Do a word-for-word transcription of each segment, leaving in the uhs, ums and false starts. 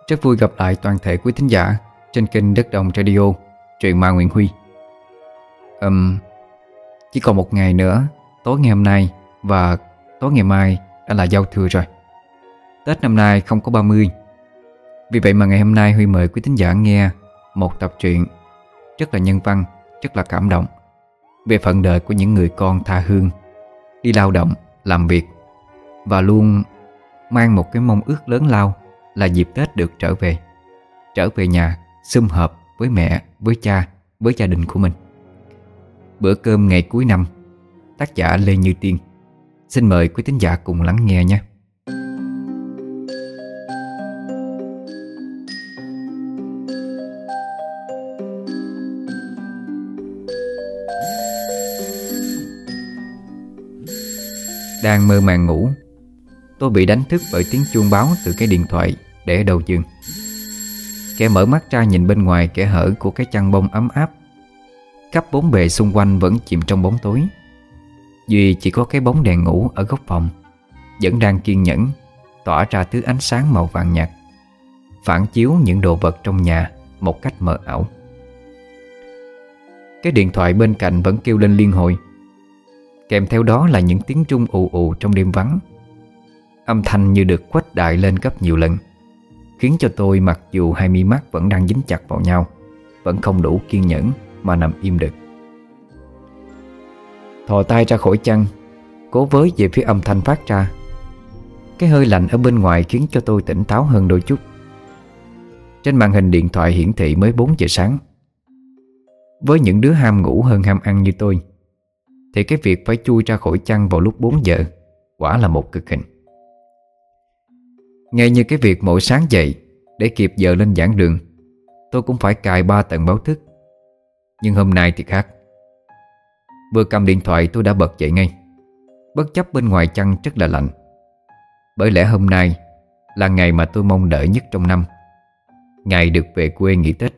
Rất vui gặp lại toàn thể quý thính giả trên kênh Đất Đồng Radio, truyện ma Nguyễn Huy. um, Chỉ còn một ngày nữa, tối ngày hôm nay và tối ngày mai đã là giao thừa rồi. Tết năm nay không có ba mươi. Vì vậy mà ngày hôm nay Huy mời quý thính giả nghe một tập truyện rất là nhân văn, rất là cảm động, về phận đời của những người con tha hương, đi lao động, làm việc và luôn mang một cái mong ước lớn lao là dịp Tết được trở về Trở về nhà, sum họp với mẹ, với cha, với gia đình của mình. Bữa cơm ngày cuối năm, tác giả Lê Như Tiên. Xin mời quý thính giả cùng lắng nghe nhé. Đang mơ màng ngủ, tôi bị đánh thức bởi tiếng chuông báo từ cái điện thoại để ở đầu giường. Kẻ mở mắt ra nhìn bên ngoài kẽ hở của cái chăn bông ấm áp. Khắp bốn bề xung quanh vẫn chìm trong bóng tối, duy chỉ có cái bóng đèn ngủ ở góc phòng vẫn đang kiên nhẫn tỏa ra thứ ánh sáng màu vàng nhạt, phản chiếu những đồ vật trong nhà một cách mờ ảo. Cái điện thoại bên cạnh vẫn kêu lên liên hồi, kèm theo đó là những tiếng rung ù ù trong đêm vắng. Âm thanh như được khuếch đại lên gấp nhiều lần, khiến cho tôi mặc dù hai mi mắt vẫn đang dính chặt vào nhau, vẫn không đủ kiên nhẫn mà nằm im được. Thò tay ra khỏi chăn, cố với về phía âm thanh phát ra. Cái hơi lạnh ở bên ngoài khiến cho tôi tỉnh táo hơn đôi chút. Trên màn hình điện thoại hiển thị mới bốn giờ sáng. Với những đứa ham ngủ hơn ham ăn như tôi thì cái việc phải chui ra khỏi chăn vào lúc bốn giờ quả là một cực hình. Ngay như cái việc mỗi sáng dậy để kịp giờ lên giảng đường, tôi cũng phải cài ba tầng báo thức. Nhưng hôm nay thì khác. Vừa cầm điện thoại tôi đã bật dậy ngay, bất chấp bên ngoài chăn rất là lạnh. Bởi lẽ hôm nay là ngày mà tôi mong đợi nhất trong năm, ngày được về quê nghỉ Tết.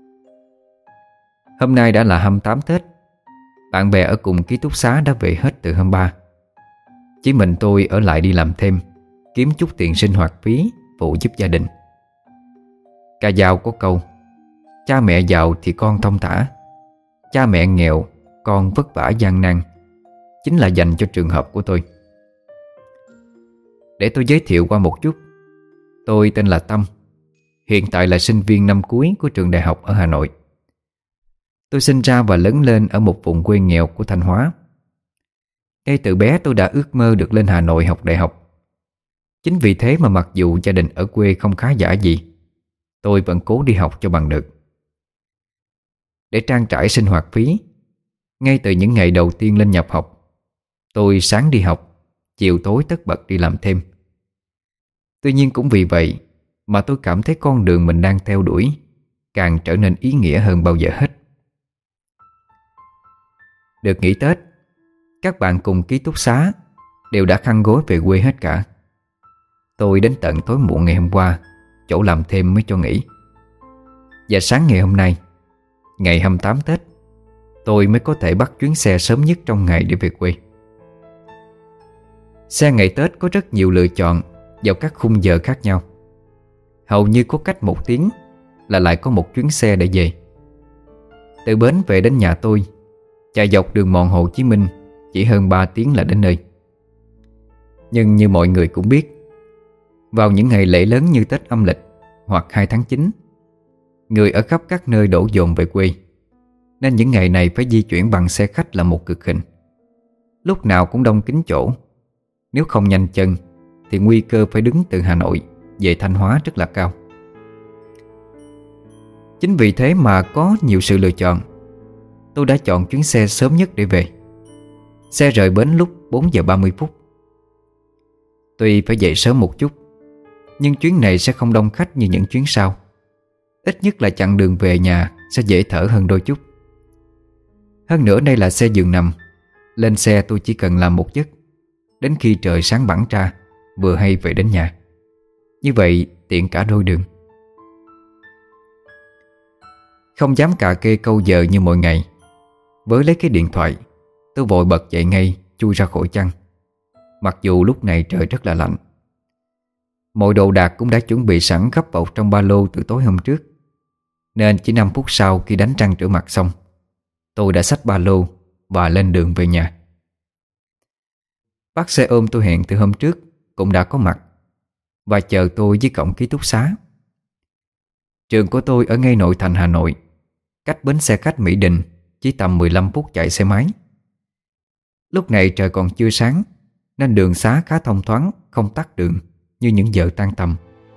Hôm nay đã là hai mươi tám Tết. Bạn bè ở cùng ký túc xá đã về hết từ hôm ba. Chỉ mình tôi ở lại đi làm thêm, kiếm chút tiền sinh hoạt phí phụ giúp gia đình. Ca dao có câu: cha mẹ giàu thì con thong thả, cha mẹ nghèo con vất vả gian nan, chính là dành cho trường hợp của tôi. Để tôi giới thiệu qua một chút. Tôi tên là Tâm, hiện tại là sinh viên năm cuối của trường đại học ở Hà Nội. Tôi sinh ra và lớn lên ở một vùng quê nghèo của Thanh Hóa. Ngay từ bé tôi đã ước mơ được lên Hà Nội học đại học. Chính vì thế mà mặc dù gia đình ở quê không khá giả gì, tôi vẫn cố đi học cho bằng được. Để trang trải sinh hoạt phí, ngay từ những ngày đầu tiên lên nhập học, tôi sáng đi học, chiều tối tất bật đi làm thêm. Tuy nhiên cũng vì vậy mà tôi cảm thấy con đường mình đang theo đuổi càng trở nên ý nghĩa hơn bao giờ hết. Được nghỉ Tết, các bạn cùng ký túc xá đều đã khăn gói về quê hết cả. Tôi đến tận tối muộn ngày hôm qua, chỗ làm thêm mới cho nghỉ. Và sáng ngày hôm nay, ngày hai mươi tám Tết, tôi mới có thể bắt chuyến xe sớm nhất trong ngày để về quê. Xe ngày Tết có rất nhiều lựa chọn vào các khung giờ khác nhau. Hầu như có cách một tiếng là lại có một chuyến xe để về. Từ bến về đến nhà tôi, chạy dọc đường mòn Hồ Chí Minh chỉ hơn ba tiếng là đến nơi. Nhưng như mọi người cũng biết, vào những ngày lễ lớn như Tết âm lịch hoặc hai tháng chín, người ở khắp các nơi đổ dồn về quê, nên những ngày này phải di chuyển bằng xe khách là một cực hình. Lúc nào cũng đông kín chỗ. Nếu không nhanh chân thì nguy cơ phải đứng từ Hà Nội về Thanh Hóa rất là cao. Chính vì thế mà có nhiều sự lựa chọn, tôi đã chọn chuyến xe sớm nhất để về. Xe rời bến lúc bốn giờ ba mươi phút. Tuy phải dậy sớm một chút, nhưng chuyến này sẽ không đông khách như những chuyến sau. Ít nhất là chặng đường về nhà sẽ dễ thở hơn đôi chút. Hơn nữa đây là xe giường nằm. Lên xe tôi chỉ cần làm một giấc, đến khi trời sáng bẵng ra, vừa hay về đến nhà. Như vậy tiện cả đôi đường. Không dám cà kê câu giờ như mọi ngày, với lấy cái điện thoại, tôi vội bật dậy ngay, chui ra khỏi chăn. Mặc dù lúc này trời rất là lạnh. Mọi đồ đạc cũng đã chuẩn bị sẵn gấp vào trong ba lô từ tối hôm trước, nên chỉ năm phút sau khi đánh răng rửa mặt xong, tôi đã xách ba lô và lên đường về nhà. Bác xe ôm tôi hẹn từ hôm trước cũng đã có mặt và chờ tôi dưới cổng ký túc xá. Trường của tôi ở ngay nội thành Hà Nội, cách bến xe khách Mỹ Đình chỉ tầm mười lăm phút chạy xe máy. Lúc này trời còn chưa sáng nên đường xá khá thông thoáng, không tắc đường như những giờ tan tầm.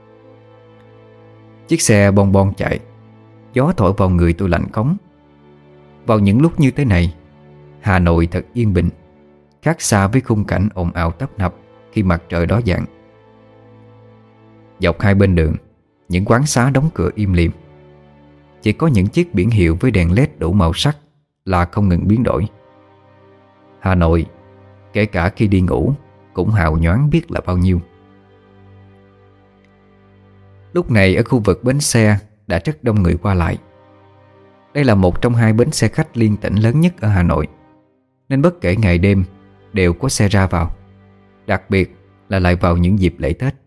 Chiếc xe bon bon chạy, gió thổi vào người tôi lạnh cống. Vào những lúc như thế này, Hà Nội thật yên bình, khác xa với khung cảnh ồn ào tấp nập khi mặt trời đỏ dạng. Dọc hai bên đường, những quán xá đóng cửa im lìm. Chỉ có những chiếc biển hiệu với đèn led đủ màu sắc là không ngừng biến đổi. Hà Nội, kể cả khi đi ngủ, cũng hào nhoáng biết là bao nhiêu. Lúc này ở khu vực bến xe đã rất đông người qua lại. Đây là một trong hai bến xe khách liên tỉnh lớn nhất ở Hà Nội, nên bất kể ngày đêm đều có xe ra vào, đặc biệt là lại vào những dịp lễ Tết.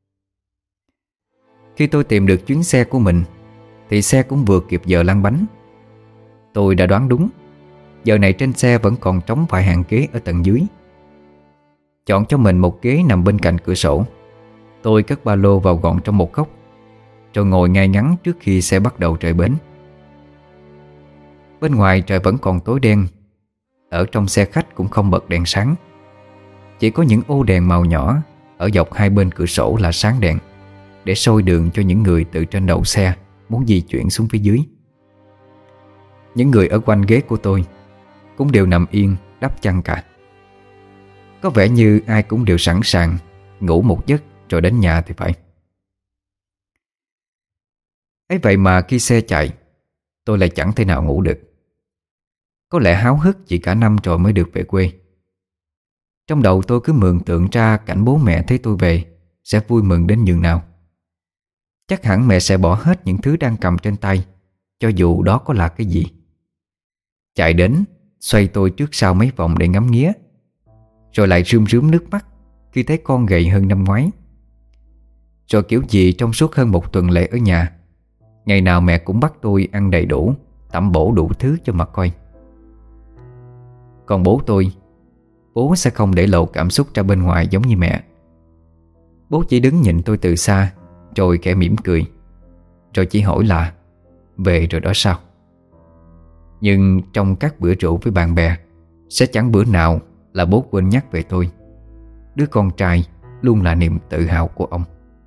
Khi tôi tìm được chuyến xe của mình thì xe cũng vừa kịp giờ lăn bánh. Tôi đã đoán đúng, giờ này trên xe vẫn còn trống vài hàng ghế ở tầng dưới. Chọn cho mình một ghế nằm bên cạnh cửa sổ, tôi cất ba lô vào gọn trong một góc, rồi ngồi ngay ngắn trước khi xe bắt đầu rời bến. Bên ngoài trời vẫn còn tối đen. Ở trong xe khách cũng không bật đèn sáng, chỉ có những ô đèn màu nhỏ ở dọc hai bên cửa sổ là sáng đèn, để soi đường cho những người từ trên đầu xe muốn di chuyển xuống phía dưới. Những người ở quanh ghế của tôi cũng đều nằm yên đắp chăn cả. Có vẻ như ai cũng đều sẵn sàng ngủ một giấc rồi đến nhà thì phải. Ấy vậy mà khi xe chạy, tôi lại chẳng thể nào ngủ được. Có lẽ háo hức chỉ cả năm rồi mới được về quê. Trong đầu tôi cứ mường tượng ra cảnh bố mẹ thấy tôi về sẽ vui mừng đến nhường nào. Chắc hẳn mẹ sẽ bỏ hết những thứ đang cầm trên tay, cho dù đó có là cái gì. Chạy đến, xoay tôi trước sau mấy vòng để ngắm nghía, rồi lại rơm rớm nước mắt khi thấy con gầy hơn năm ngoái. Rồi kiểu gì trong suốt hơn một tuần lễ ở nhà, ngày nào mẹ cũng bắt tôi ăn đầy đủ, tẩm bổ đủ thứ cho mà coi. Còn bố tôi, bố sẽ không để lộ cảm xúc ra bên ngoài giống như mẹ. Bố chỉ đứng nhìn tôi từ xa, rồi khẽ mỉm cười, rồi chỉ hỏi là về rồi đó sao. Nhưng trong các bữa rượu với bạn bè, sẽ chẳng bữa nào là bố quên nhắc về tôi. Đứa con trai luôn là niềm tự hào của ông.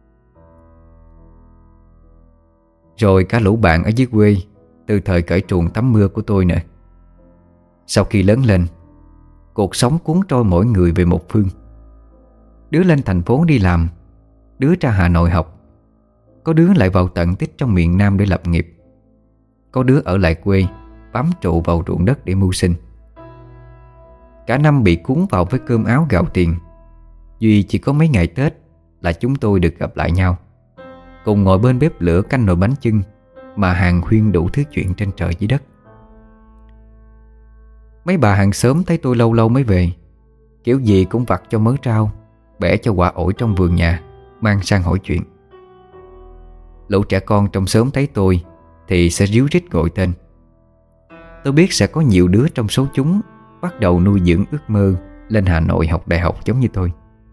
Rồi cả lũ bạn ở dưới quê, từ thời cởi truồng tắm mưa của tôi nữa. Sau khi lớn lên, cuộc sống cuốn trôi mỗi người về một phương. Đứa lên thành phố đi làm, đứa ra Hà Nội học, có đứa lại vào tận tích trong miền Nam để lập nghiệp, có đứa ở lại quê bám trụ vào ruộng đất để mưu sinh. Cả năm bị cuốn vào với cơm áo gạo tiền, duy chỉ có mấy ngày Tết là chúng tôi được gặp lại nhau, cùng ngồi bên bếp lửa canh nồi bánh chưng mà hàn huyên đủ thứ chuyện trên trời dưới đất. Mấy bà hàng xóm thấy tôi lâu lâu mới về, kiểu gì cũng vặt cho mớ rau, bẻ cho quả ổi trong vườn nhà, mang sang hỏi chuyện. Lũ trẻ con trong xóm thấy tôi thì sẽ ríu rít gọi tên. Tôi biết sẽ có nhiều đứa trong số chúng bắt đầu nuôi dưỡng ước mơ lên Hà Nội học đại học giống như tôi.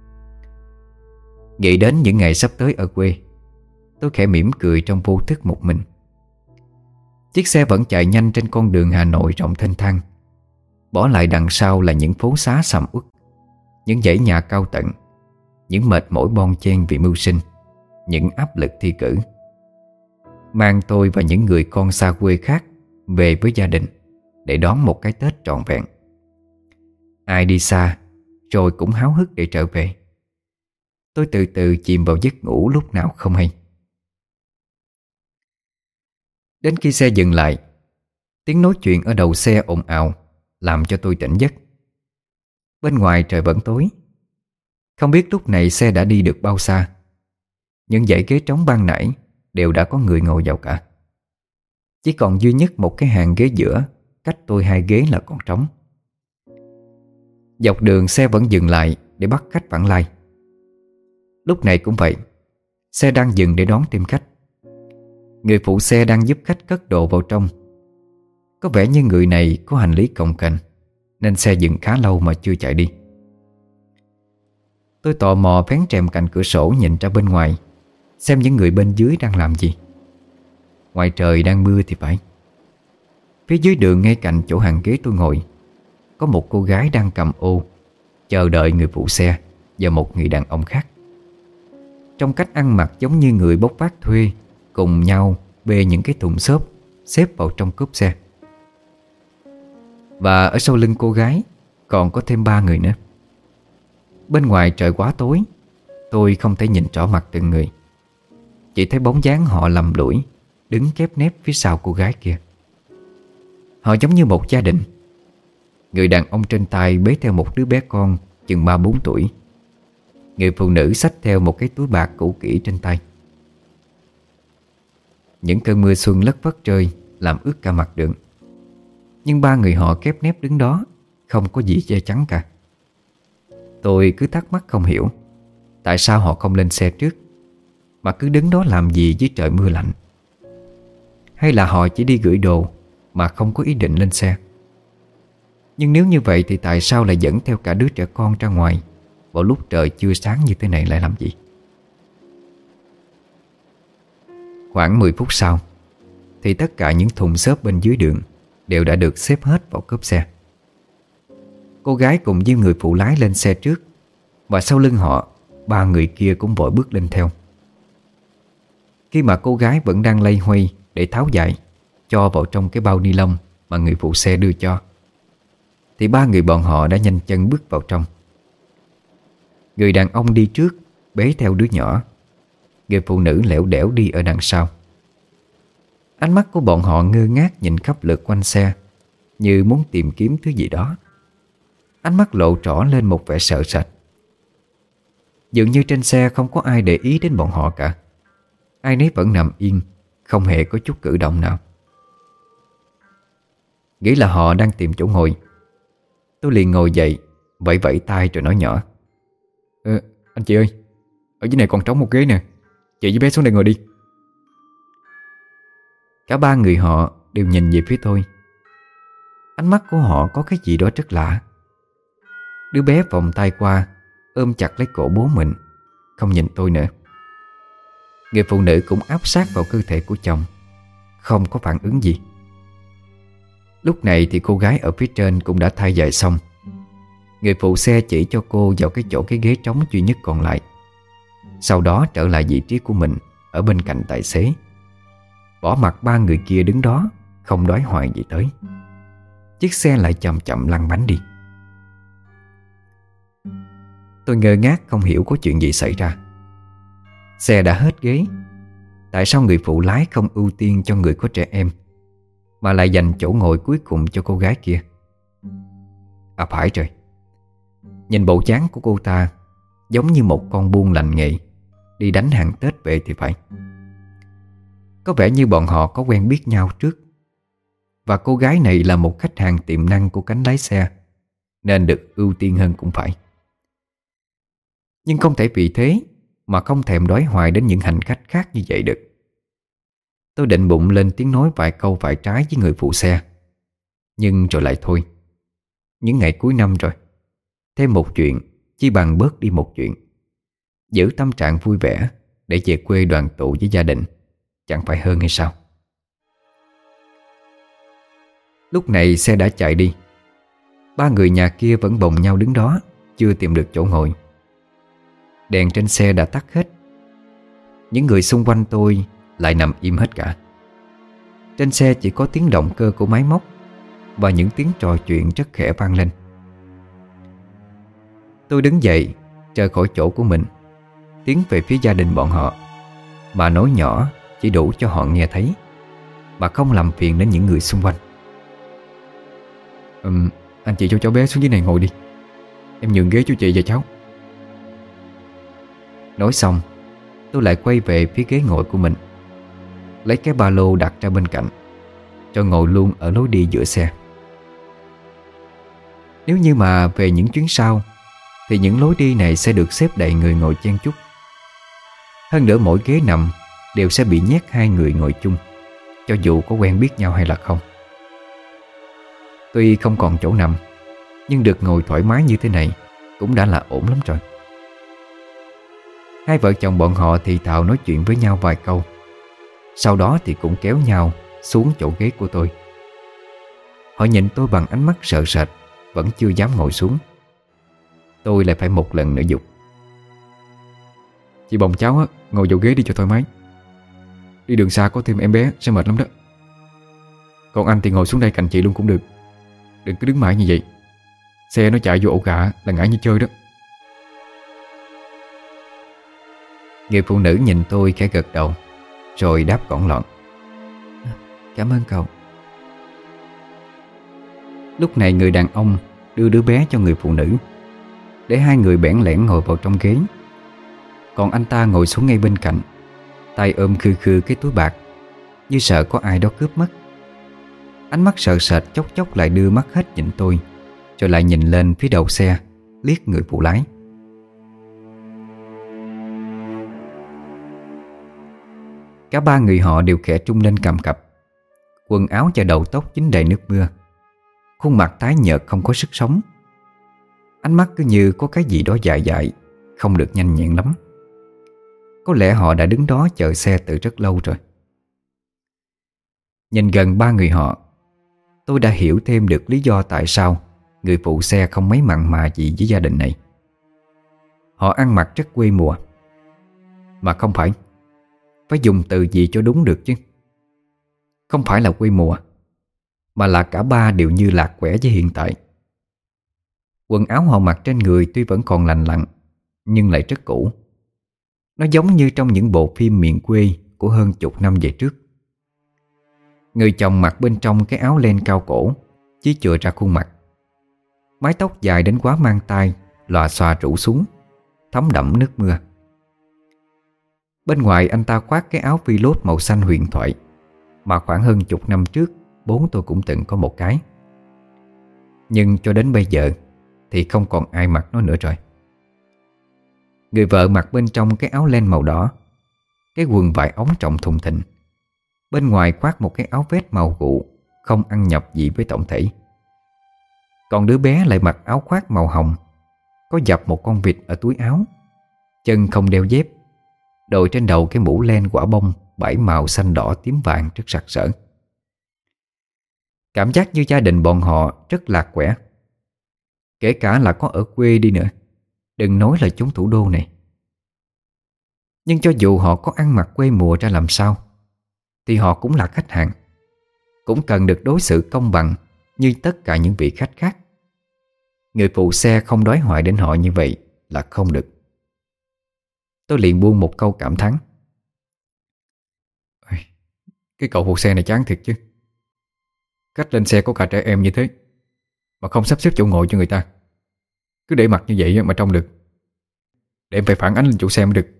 Nghĩ đến những ngày sắp tới ở quê, tôi khẽ mỉm cười trong vô thức một mình. Chiếc xe vẫn chạy nhanh trên con đường Hà Nội rộng thênh thang, bỏ lại đằng sau là những phố xá sầm uất, những dãy nhà cao tầng, những mệt mỏi bon chen vì mưu sinh, những áp lực thi cử. Mang tôi và những người con xa quê khác về với gia đình để đón một cái Tết trọn vẹn. Ai đi xa rồi cũng háo hức để trở về. Tôi từ từ chìm vào giấc ngủ lúc nào không hay. Đến khi xe dừng lại, tiếng nói chuyện ở đầu xe ồn ào làm cho tôi tỉnh giấc. Bên ngoài trời vẫn tối. Không biết lúc này xe đã đi được bao xa. Những dãy ghế trống ban nãy đều đã có người ngồi vào cả. Chỉ còn duy nhất một cái hàng ghế giữa, cách tôi hai ghế là còn trống. Dọc đường xe vẫn dừng lại để bắt khách vãng lai. Lúc này cũng vậy, Xe đang dừng để đón thêm khách. Người phụ xe đang giúp khách cất đồ vào trong. Có vẻ như người này có hành lý cồng kềnh, nên xe dừng khá lâu mà chưa chạy đi. Tôi tò mò vén rèm cạnh cửa sổ nhìn ra bên ngoài, xem những người bên dưới đang làm gì. Ngoài trời đang mưa thì phải. Phía dưới đường ngay cạnh chỗ hàng ghế tôi ngồi, có một cô gái đang cầm ô chờ đợi người phụ xe và một người đàn ông khác. Trong cách ăn mặc giống như người bốc vác thuê, cùng nhau bê những cái thùng xốp xếp vào trong cốp xe. Và ở sau lưng cô gái còn có thêm ba người nữa. Bên ngoài trời quá tối, tôi không thể nhìn rõ mặt từng người, chỉ thấy bóng dáng họ lầm lũi đứng khép nép phía sau cô gái kia. Họ giống như một gia đình. Người đàn ông trên tay bế theo một đứa bé con chừng ba bốn tuổi. Người phụ nữ xách theo một cái túi bạc cũ kỹ trên tay. Những cơn mưa xuân lất phất rơi làm ướt cả mặt đường. Nhưng ba người họ khép nép đứng đó, không có gì che chắn cả. Tôi cứ thắc mắc không hiểu tại sao họ không lên xe trước, mà cứ đứng đó làm gì dưới trời mưa lạnh. Hay là họ chỉ đi gửi đồ mà không có ý định lên xe. Nhưng nếu như vậy thì tại sao lại dẫn theo cả đứa trẻ con ra ngoài vào lúc trời chưa sáng như thế này lại làm gì? Khoảng mười phút sau thì tất cả những thùng xốp bên dưới đường đều đã được xếp hết vào cốp xe. Cô gái cùng với người phụ lái lên xe trước, và sau lưng họ, ba người kia cũng vội bước lên theo. Khi mà cô gái vẫn đang loay hoay để tháo dải cho vào trong cái bao ni lông mà người phụ xe đưa cho, thì ba người bọn họ đã nhanh chân bước vào trong. Người đàn ông đi trước bế theo đứa nhỏ. Người phụ nữ lẻo đẻo đi ở đằng sau. Ánh mắt của bọn họ ngơ ngác nhìn khắp lượt quanh xe, như muốn tìm kiếm thứ gì đó. Ánh mắt lộ rõ lên một vẻ sợ sệt. Dường như trên xe không có ai để ý đến bọn họ cả. Ai nấy vẫn nằm yên, không hề có chút cử động nào. Nghĩ là họ đang tìm chỗ ngồi, tôi liền ngồi dậy, vẫy vẫy tay rồi nói nhỏ: ờ, Anh chị ơi, ở dưới này còn trống một ghế nè, chị với bé xuống đây ngồi đi. Cả ba người họ đều nhìn về phía tôi. Ánh mắt của họ có cái gì đó rất lạ. Đứa bé vòng tay qua, ôm chặt lấy cổ bố mình, không nhìn tôi nữa. Người phụ nữ cũng áp sát vào cơ thể của chồng, không có phản ứng gì. Lúc này thì cô gái ở phía trên cũng đã thay giày xong. Người phụ xe chỉ cho cô vào cái chỗ cái ghế trống duy nhất còn lại. Sau đó trở lại vị trí của mình ở bên cạnh tài xế, bỏ mặc ba người kia đứng đó không đói hoài gì tới. Chiếc xe lại chậm chậm lăn bánh đi. Tôi ngơ ngác không hiểu có chuyện gì xảy ra. Xe đã hết ghế, tại sao người phụ lái không ưu tiên cho người có trẻ em, mà lại dành chỗ ngồi cuối cùng cho cô gái kia? À phải rồi, nhìn bộ dáng của cô ta giống như một con buôn lành nghề đi đánh hàng Tết về thì phải. Có vẻ như bọn họ có quen biết nhau trước, và cô gái này là một khách hàng tiềm năng của cánh lái xe, nên được ưu tiên hơn cũng phải. Nhưng không thể vì thế mà không thèm đói hoài đến những hành khách khác như vậy được. Tôi định bụng lên tiếng nói vài câu phải trái với người phụ xe, nhưng rồi lại thôi. Những ngày cuối năm rồi, thêm một chuyện chỉ bằng bớt đi một chuyện. Giữ tâm trạng vui vẻ để về quê đoàn tụ với gia đình, chẳng phải hơn hay sao? Lúc này xe đã chạy đi. Ba người nhà kia vẫn bồng nhau đứng đó, chưa tìm được chỗ ngồi. Đèn trên xe đã tắt hết. Những người xung quanh tôi lại nằm im hết cả. Trên xe chỉ có tiếng động cơ của máy móc và những tiếng trò chuyện rất khẽ vang lên. Tôi đứng dậy, rời khỏi chỗ của mình, tiến về phía gia đình bọn họ, mà nói nhỏ chỉ đủ cho họ nghe thấy, mà không làm phiền đến những người xung quanh. um, Anh chị cho cháu bé xuống dưới này ngồi đi, em nhường ghế cho chị và cháu. Nói xong, tôi lại quay về phía ghế ngồi của mình, lấy cái ba lô đặt ra bên cạnh, cho ngồi luôn ở lối đi giữa xe. Nếu như mà về những chuyến sau thì những lối đi này sẽ được xếp đầy người ngồi chen chúc. Hơn nữa mỗi ghế nằm đều sẽ bị nhét hai người ngồi chung, cho dù có quen biết nhau hay là không. Tuy không còn chỗ nằm, nhưng được ngồi thoải mái như thế này cũng đã là ổn lắm rồi. Hai vợ chồng bọn họ thì thào nói chuyện với nhau vài câu, sau đó thì cũng kéo nhau xuống chỗ ghế của tôi. Họ nhìn tôi bằng ánh mắt sợ sệt, vẫn chưa dám ngồi xuống. Tôi lại phải một lần nữa dục: "Chị bồng cháu á, ngồi vào ghế đi cho thoải mái. Đi đường xa có thêm em bé sẽ mệt lắm đó. Còn anh thì ngồi xuống đây cạnh chị luôn cũng được. Đừng cứ đứng mãi như vậy, xe nó chạy vô ổ gà là ngã như chơi đó." Người phụ nữ nhìn tôi khẽ gật đầu, rồi đáp gọn lọn: "Cảm ơn cậu." Lúc này người đàn ông đưa đứa bé cho người phụ nữ, để hai người bẽn lẽn ngồi vào trong ghế. Còn anh ta ngồi xuống ngay bên cạnh, tay ôm khư khư cái túi bạc, như sợ có ai đó cướp mất. Ánh mắt sợ sệt chốc chốc lại đưa mắt hết nhìn tôi, rồi lại nhìn lên phía đầu xe, liếc người phụ lái. Cả ba người họ đều khẽ trung lên cầm cập. Quần áo và đầu tóc dính đầy nước mưa, khuôn mặt tái nhợt không có sức sống. Ánh mắt cứ như có cái gì đó dại dại, không được nhanh nhẹn lắm. Có lẽ họ đã đứng đó chờ xe từ rất lâu rồi. Nhìn gần ba người họ, tôi đã hiểu thêm được lý do tại sao người phụ xe không mấy mặn mà gì với gia đình này. Họ ăn mặc rất quê mùa. Mà không phải, phải dùng từ gì cho đúng được chứ. Không phải là quê mùa, mà là cả ba đều như lạc quẻ với hiện tại. Quần áo họ mặc trên người tuy vẫn còn lành lặn, nhưng lại rất cũ. Nó giống như trong những bộ phim miền quê của hơn chục năm về trước. Người chồng mặc bên trong cái áo len cao cổ, chỉ chừa ra khuôn mặt. Mái tóc dài đến quá mang tai lòa xòa rủ xuống, thấm đẫm nước mưa. Bên ngoài anh ta khoác cái áo phi lốt màu xanh huyền thoại mà khoảng hơn chục năm trước bố tôi cũng từng có một cái. Nhưng cho đến bây giờ thì không còn ai mặc nó nữa rồi. Người vợ mặc bên trong cái áo len màu đỏ, cái quần vải ống trọng thùng thình, bên ngoài khoác một cái áo vest màu gụ, không ăn nhập gì với tổng thể. Còn đứa bé lại mặc áo khoác màu hồng, có dập một con vịt ở túi áo, chân không đeo dép, đội trên đầu cái mũ len quả bông bảy màu xanh đỏ tím vàng rất sặc sỡ. Cảm giác như gia đình bọn họ rất lạc quẻ. Kể cả là có ở quê đi nữa, đừng nói là chúng thủ đô này. Nhưng cho dù họ có ăn mặc quê mùa ra làm sao, thì họ cũng là khách hàng, cũng cần được đối xử công bằng như tất cả những vị khách khác. Người phụ xe không đói hoài đến họ như vậy là không được. Tôi liền buông một câu cảm thán: "Cái cậu phụ xe này chán thiệt chứ. Khách lên xe có cả trẻ em như thế mà không sắp xếp chỗ ngồi cho người ta, cứ để mặc như vậy mà trông được. Để em phải phản ánh lên chủ xe mới được."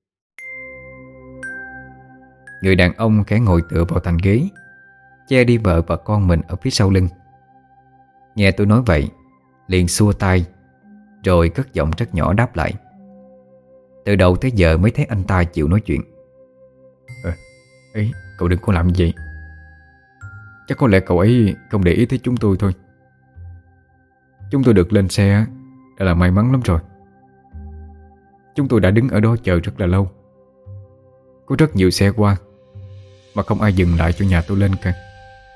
Người đàn ông khẽ ngồi tựa vào thành ghế, che đi vợ và con mình ở phía sau lưng. Nghe tôi nói vậy, liền xua tay, rồi cất giọng rất nhỏ đáp lại. Từ đầu tới giờ mới thấy anh ta chịu nói chuyện. Ờ, ấy, cậu đừng có làm như vậy. Chắc có lẽ cậu ấy không để ý tới chúng tôi thôi. Chúng tôi được lên xe đã là may mắn lắm rồi. Chúng tôi đã đứng ở đó chờ rất là lâu. Có rất nhiều xe qua mà không ai dừng lại cho nhà tôi lên cả.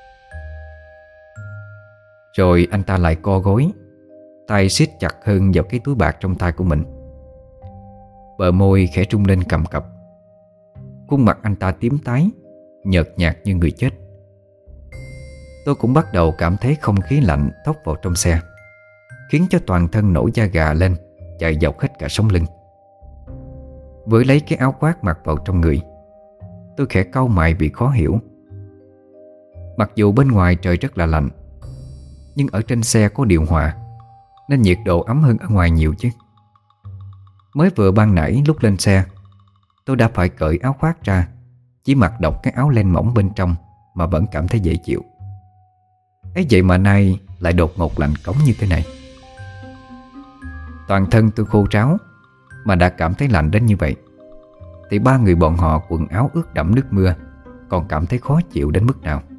Rồi anh ta lại co gối, tay siết chặt hơn vào cái túi bạc trong tay của mình. Bờ môi khẽ trung lên cầm cập. Khuôn mặt anh ta tím tái, nhợt nhạt như người chết. Tôi cũng bắt đầu cảm thấy không khí lạnh thốc vào trong xe, khiến cho toàn thân nổi da gà lên, chạy dọc hết cả sống lưng. Với lấy cái áo khoác mặc vào trong người, tôi khẽ cau mày vì khó hiểu. Mặc dù bên ngoài trời rất là lạnh, nhưng ở trên xe có điều hòa, nên nhiệt độ ấm hơn ở ngoài nhiều chứ. Mới vừa ban nãy lúc lên xe, tôi đã phải cởi áo khoác ra, chỉ mặc độc cái áo len mỏng bên trong mà vẫn cảm thấy dễ chịu. Ấy vậy mà nay lại đột ngột lạnh cống như thế này. Toàn thân tôi khô ráo mà đã cảm thấy lạnh đến như vậy. thì ba người bọn họ quần áo ướt đẫm nước mưa, còn cảm thấy khó chịu đến mức nào.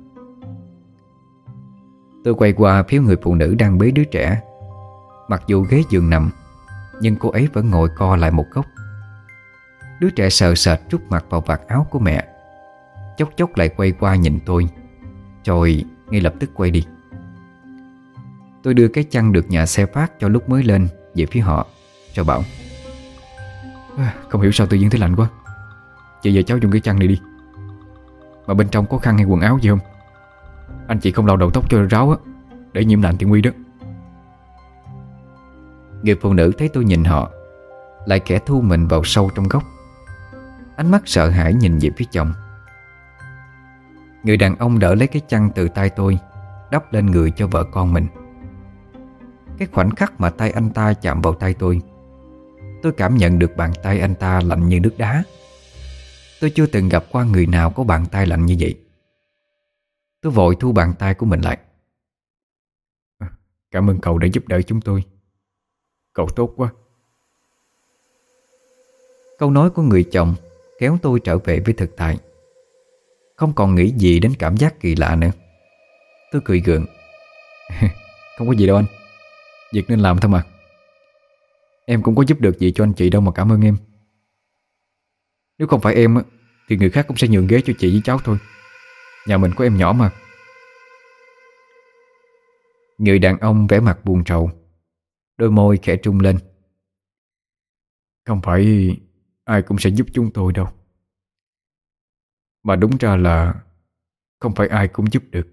Tôi quay qua phía người phụ nữ đang bế đứa trẻ. Mặc dù ghế giường nằm, nhưng cô ấy vẫn ngồi co lại một góc. Đứa trẻ sợ sệt trút mặt vào vạt áo của mẹ, chốc chốc lại quay qua nhìn tôi, rồi ngay lập tức quay đi. Tôi đưa cái chăn được nhà xe phát cho lúc mới lên về phía họ, rồi bảo: Không hiểu sao tự nhiên thấy lạnh quá. Chị về cháu dùng cái chăn này đi. Mà bên trong có khăn hay quần áo gì không? Anh chị không lau đầu tóc cho ráo á, để nhiễm lạnh thì nguy đó. Người phụ nữ thấy tôi nhìn họ, lại khẽ thu mình vào sâu trong góc, ánh mắt sợ hãi nhìn về phía chồng. Người đàn ông đỡ lấy cái chăn từ tay tôi, đắp lên người cho vợ con mình. Cái khoảnh khắc mà tay anh ta chạm vào tay tôi, tôi cảm nhận được bàn tay anh ta lạnh như nước đá. Tôi chưa từng gặp qua người nào có bàn tay lạnh như vậy. Tôi vội thu bàn tay của mình lại. Cảm ơn cậu đã giúp đỡ chúng tôi. Cậu tốt quá. Câu nói của người chồng kéo tôi trở về với thực tại. Không còn nghĩ gì đến cảm giác kỳ lạ nữa. Tôi cười gượng. Không có gì đâu anh, việc nên làm thôi mà. Em cũng có giúp được gì cho anh chị đâu mà cảm ơn em. Nếu không phải em thì người khác cũng sẽ nhường ghế cho chị với cháu thôi. Nhà mình có em nhỏ mà. Người đàn ông vẻ mặt buồn rầu, đôi môi khẽ trung lên. Không phải ai cũng sẽ giúp chúng tôi đâu. Mà đúng ra là không phải ai cũng giúp được.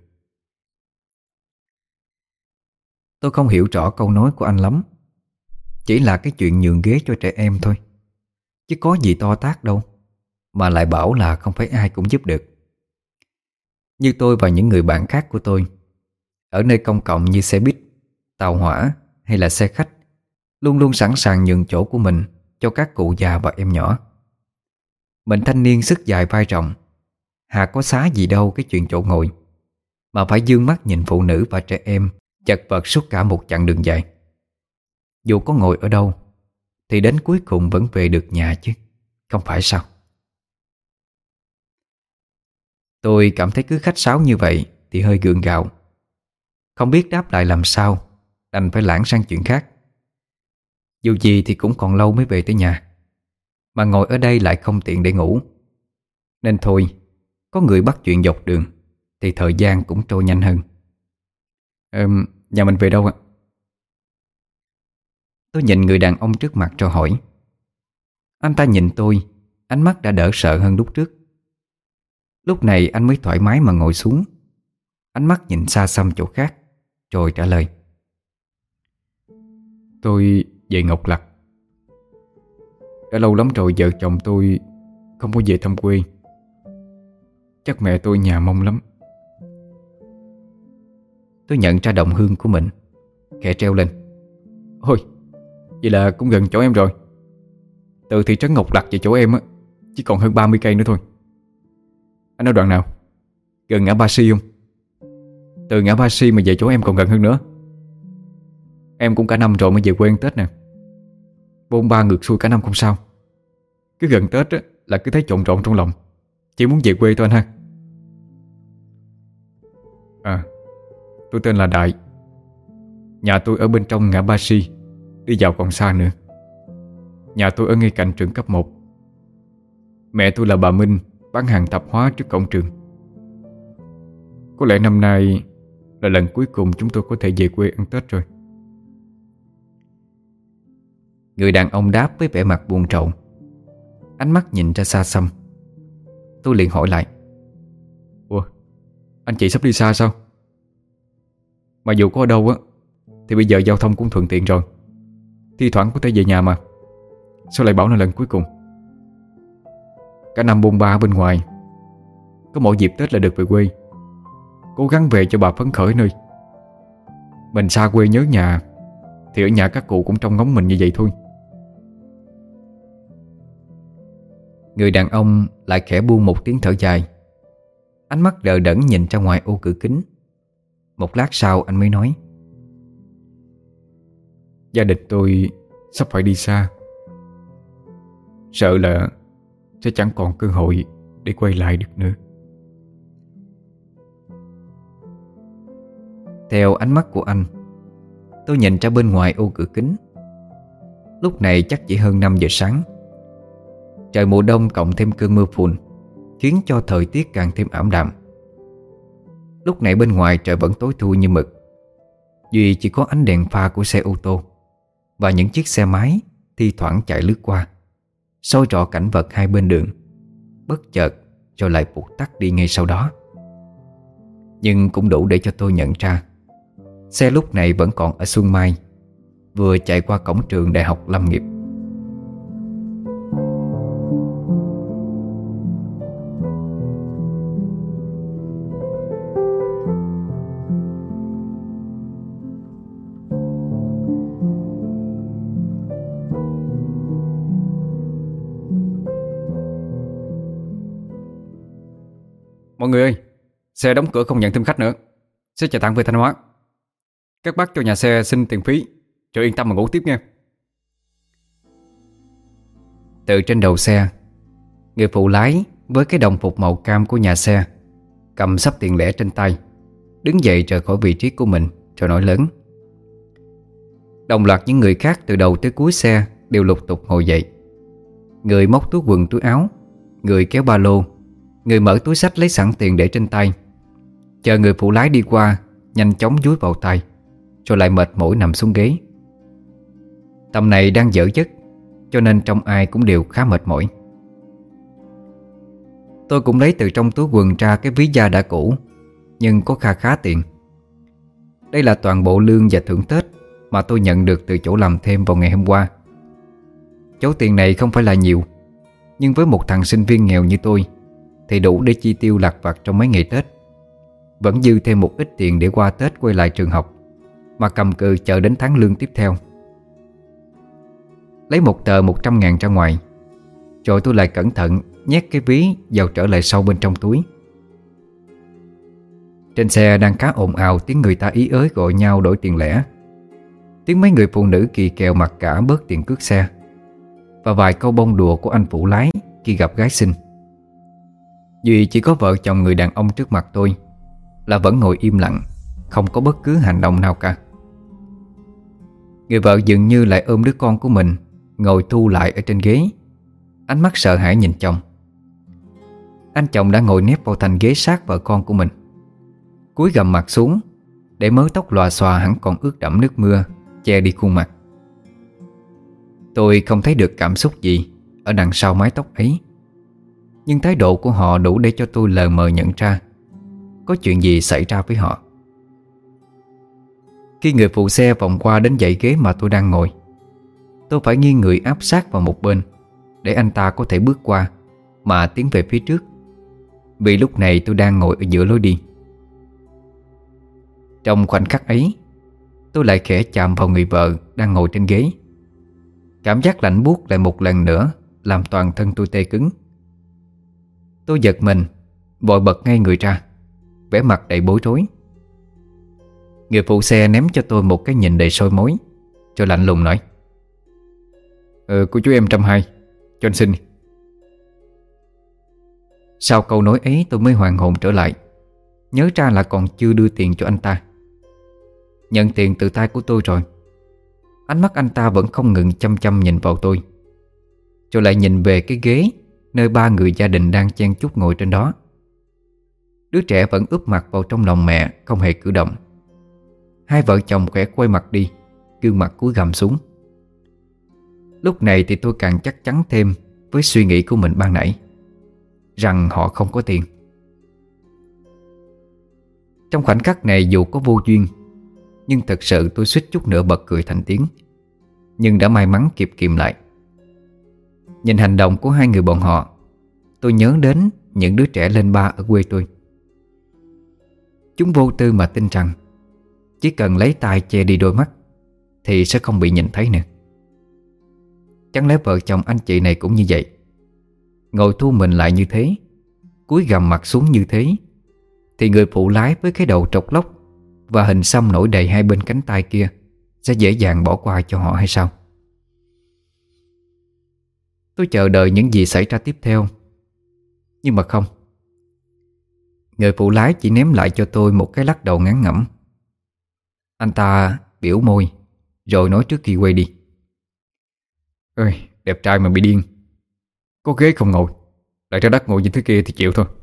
Tôi không hiểu rõ câu nói của anh lắm. Chỉ là cái chuyện nhường ghế cho trẻ em thôi, chứ có gì to tát đâu mà lại bảo là không phải ai cũng giúp được. Như tôi và những người bạn khác của tôi, ở nơi công cộng như xe buýt, tàu hỏa hay là xe khách, luôn luôn sẵn sàng nhường chỗ của mình cho các cụ già và em nhỏ. Mình thanh niên sức dài vai rộng, hà có xá gì đâu cái chuyện chỗ ngồi, mà phải dương mắt nhìn phụ nữ và trẻ em chật vật suốt cả một chặng đường dài. Dù có ngồi ở đâu thì đến cuối cùng vẫn về được nhà chứ, không phải sao? Tôi cảm thấy cứ khách sáo như vậy thì hơi gượng gạo, không biết đáp lại làm sao, đành phải lảng sang chuyện khác. Dù gì thì cũng còn lâu mới về tới nhà, mà ngồi ở đây lại không tiện để ngủ. Nên thôi, có người bắt chuyện dọc đường thì thời gian cũng trôi nhanh hơn. Ờ, nhà mình về đâu ạ? Tôi nhìn người đàn ông trước mặt rồi hỏi. Anh ta nhìn tôi, ánh mắt đã đỡ sợ hơn lúc trước. Lúc này anh mới thoải mái mà ngồi xuống, ánh mắt nhìn xa xăm chỗ khác, rồi trả lời. Tôi về Ngọc Lặc. Đã lâu lắm rồi vợ chồng tôi không có về thăm quê. Chắc mẹ tôi nhà mong lắm. Tôi nhận ra đồng hương của mình, khẽ treo lên. Ôi, vậy là cũng gần chỗ em rồi. Từ thị trấn Ngọc Lặc về chỗ em á chỉ còn hơn ba mươi cây nữa thôi. Anh ở đoạn nào? Gần ngã Ba Si không? Từ ngã Ba Si mà về chỗ em còn gần hơn nữa. Em cũng cả năm rồi mới về quê ăn Tết nè. Bôn ba ngược xuôi cả năm không sao. Cứ gần Tết á, là cứ thấy trộn trộn trong lòng, chỉ muốn về quê thôi anh ha. À, tôi tên là Đại. Nhà tôi ở bên trong ngã Ba Si, đi vào còn xa nữa. Nhà tôi ở ngay cạnh trường cấp một. Mẹ tôi là bà Minh, bán hàng tạp hóa trước cổng trường. Có lẽ năm nay là lần cuối cùng chúng tôi có thể về quê ăn Tết rồi. Người đàn ông đáp với vẻ mặt buồn rầu, ánh mắt nhìn ra xa xăm. Tôi liền hỏi lại. Ủa, anh chị sắp đi xa sao? Mà dù có ở đâu á thì bây giờ giao thông cũng thuận tiện rồi, thi thoảng có thể về nhà mà. Sao lại bảo là lần cuối cùng? Cả năm bôn ba bên ngoài, có mỗi dịp Tết là được về quê. Cố gắng về cho bà phấn khởi nơi. Mình xa quê nhớ nhà thì ở nhà các cụ cũng trông ngóng mình như vậy thôi. Người đàn ông lại khẽ buông một tiếng thở dài, ánh mắt đờ đẫn nhìn ra ngoài ô cửa kính. Một lát sau anh mới nói. Gia đình tôi sắp phải đi xa. Sợ là sẽ chẳng còn cơ hội để quay lại được nữa. Theo ánh mắt của anh, tôi nhìn ra bên ngoài ô cửa kính. Lúc này chắc chỉ hơn năm giờ sáng. Trời mùa đông cộng thêm cơn mưa phùn khiến cho thời tiết càng thêm ảm đạm. Lúc này bên ngoài trời vẫn tối thui như mực, duy chỉ có ánh đèn pha của xe ô tô và những chiếc xe máy thi thoảng chạy lướt qua, soi rọi cảnh vật hai bên đường, bất chợt rồi lại vụt tắt đi ngay sau đó. Nhưng cũng đủ để cho tôi nhận ra xe lúc này vẫn còn ở Xuân Mai, vừa chạy qua cổng trường Đại học Lâm nghiệp. Mọi người ơi, xe đóng cửa không nhận thêm khách nữa, sẽ chạy thẳng về Thanh Hóa. Các bác cho nhà xe xin tiền phí, rồi yên tâm mà ngủ tiếp nha. Từ trên đầu xe, người phụ lái với cái đồng phục màu cam của nhà xe cầm xấp tiền lẻ trên tay, đứng dậy rời khỏi vị trí của mình rồi nói lớn. Đồng loạt những người khác từ đầu tới cuối xe đều lục tục ngồi dậy. Người móc túi quần túi áo, người kéo ba lô, người mở túi xách lấy sẵn tiền để trên tay, chờ người phụ lái đi qua nhanh chóng dúi vào tay, rồi lại mệt mỏi nằm xuống ghế. Tầm này đang dở giấc, cho nên trong ai cũng đều khá mệt mỏi. Tôi cũng lấy từ trong túi quần ra cái ví da đã cũ, nhưng có kha khá tiền. Đây là toàn bộ lương và thưởng Tết mà tôi nhận được từ chỗ làm thêm vào ngày hôm qua. Số tiền này không phải là nhiều, nhưng với một thằng sinh viên nghèo như tôi thì đủ để chi tiêu lặt vặt trong mấy ngày Tết. Vẫn dư thêm một ít tiền để qua Tết quay lại trường học, mà cầm cự chờ đến tháng lương tiếp theo. Lấy một tờ một trăm ngàn ra ngoài, rồi tôi lại cẩn thận nhét cái ví vào trở lại sâu bên trong túi. Trên xe đang khá ồn ào tiếng người ta ý ới gọi nhau đổi tiền lẻ, tiếng mấy người phụ nữ kỳ kèo mặc cả bớt tiền cước xe, và vài câu bông đùa của anh phụ lái khi gặp gái xinh. Duy chỉ có vợ chồng người đàn ông trước mặt tôi là vẫn ngồi im lặng, không có bất cứ hành động nào cả. Người vợ dường như lại ôm đứa con của mình ngồi thu lại ở trên ghế, ánh mắt sợ hãi nhìn chồng. Anh chồng đã ngồi nép vào thành ghế sát vợ con của mình, cúi gằm mặt xuống để mớ tóc lòa xòa hẳn còn ướt đẫm nước mưa che đi khuôn mặt. Tôi không thấy được cảm xúc gì ở đằng sau mái tóc ấy, nhưng thái độ của họ đủ để cho tôi lờ mờ nhận ra có chuyện gì xảy ra với họ. Khi người phụ xe vòng qua đến dãy ghế mà tôi đang ngồi, tôi phải nghiêng người áp sát vào một bên để anh ta có thể bước qua mà tiến về phía trước, vì lúc này tôi đang ngồi ở giữa lối đi. Trong khoảnh khắc ấy, tôi lại khẽ chạm vào người vợ đang ngồi trên ghế. Cảm giác lạnh buốt lại một lần nữa làm toàn thân tôi tê cứng. Tôi giật mình, vội bật ngay người ra, vẻ mặt đầy bối rối. Người phụ xe ném cho tôi một cái nhìn đầy soi mói, rồi lạnh lùng nói: Ờ, cô chú em trăm hai, cho anh xin. Sau câu nói ấy tôi mới hoàn hồn trở lại, nhớ ra là còn chưa đưa tiền cho anh ta. Nhận tiền từ tay của tôi rồi, ánh mắt anh ta vẫn không ngừng chăm chăm nhìn vào tôi, rồi lại nhìn về cái ghế nơi ba người gia đình đang chen chúc ngồi trên đó. Đứa trẻ vẫn úp mặt vào trong lòng mẹ, không hề cử động. Hai vợ chồng khẽ quay mặt đi, gương mặt cúi gằm xuống. Lúc này thì tôi càng chắc chắn thêm với suy nghĩ của mình ban nãy, rằng họ không có tiền. Trong khoảnh khắc này dù có vô duyên, nhưng thật sự tôi suýt chút nữa bật cười thành tiếng, nhưng đã may mắn kịp kìm lại. Nhìn hành động của hai người bọn họ, tôi nhớ đến những đứa trẻ lên ba ở quê tôi. Chúng vô tư mà tin rằng chỉ cần lấy tay che đi đôi mắt thì sẽ không bị nhìn thấy nữa. Chẳng lẽ vợ chồng anh chị này cũng như vậy, ngồi thu mình lại như thế, cúi gằm mặt xuống như thế, thì người phụ lái với cái đầu trọc lóc và hình xăm nổi đầy hai bên cánh tay kia sẽ dễ dàng bỏ qua cho họ hay sao? Tôi chờ đợi những gì xảy ra tiếp theo, nhưng mà không. Người phụ lái chỉ ném lại cho tôi một cái lắc đầu ngán ngẩm. Anh ta biểu môi rồi nói trước khi quay đi: Ơi, đẹp trai mà bị điên. Có ghế không ngồi, lại ra đất ngồi như thế kia thì chịu thôi.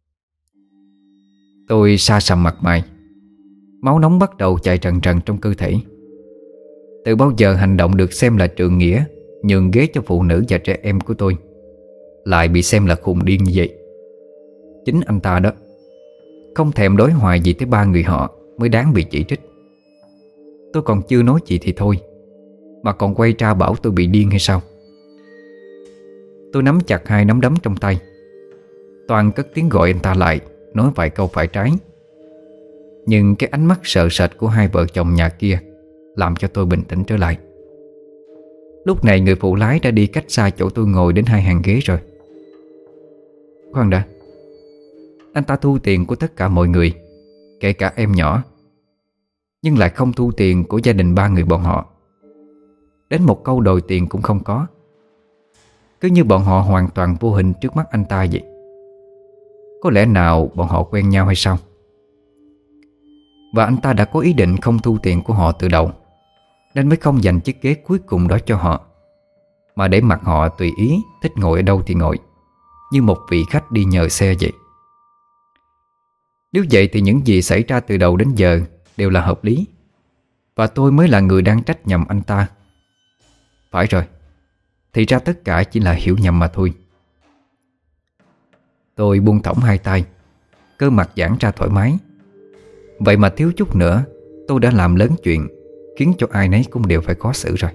Tôi sa sầm mặt mày. Máu nóng bắt đầu chạy trần trần trong cơ thể. Từ bao giờ hành động được xem là trượng nghĩa, nhường ghế cho phụ nữ và trẻ em của tôi, lại bị xem là khùng điên như vậy? Chính anh ta đó, không thèm đối hoài gì tới ba người họ, mới đáng bị chỉ trích. Tôi còn chưa nói gì thì thôi, mà còn quay ra bảo tôi bị điên hay sao? Tôi nắm chặt hai nắm đấm trong tay. Toàn cất tiếng gọi anh ta lại, nói vài câu phải trái. Nhưng cái ánh mắt sợ sệt của hai vợ chồng nhà kia làm cho tôi bình tĩnh trở lại. Lúc này người phụ lái đã đi cách xa chỗ tôi ngồi đến hai hàng ghế rồi. Khoan đã, anh ta thu tiền của tất cả mọi người, kể cả em nhỏ, nhưng lại không thu tiền của gia đình ba người bọn họ. Đến một câu đòi tiền cũng không có. Cứ như bọn họ hoàn toàn vô hình trước mắt anh ta vậy. Có lẽ nào bọn họ quen nhau hay sao? Và anh ta đã có ý định không thu tiền của họ từ đầu, nên mới không dành chiếc ghế cuối cùng đó cho họ, mà để mặc họ tùy ý thích ngồi ở đâu thì ngồi, như một vị khách đi nhờ xe vậy. Nếu vậy thì những gì xảy ra từ đầu đến giờ đều là hợp lý, và tôi mới là người đang trách nhầm anh ta. Phải rồi, thì ra tất cả chỉ là hiểu nhầm mà thôi. Tôi buông thõng hai tay, cơ mặt giãn ra thoải mái. Vậy mà thiếu chút nữa tôi đã làm lớn chuyện, khiến cho ai nấy cũng đều phải khó xử rồi.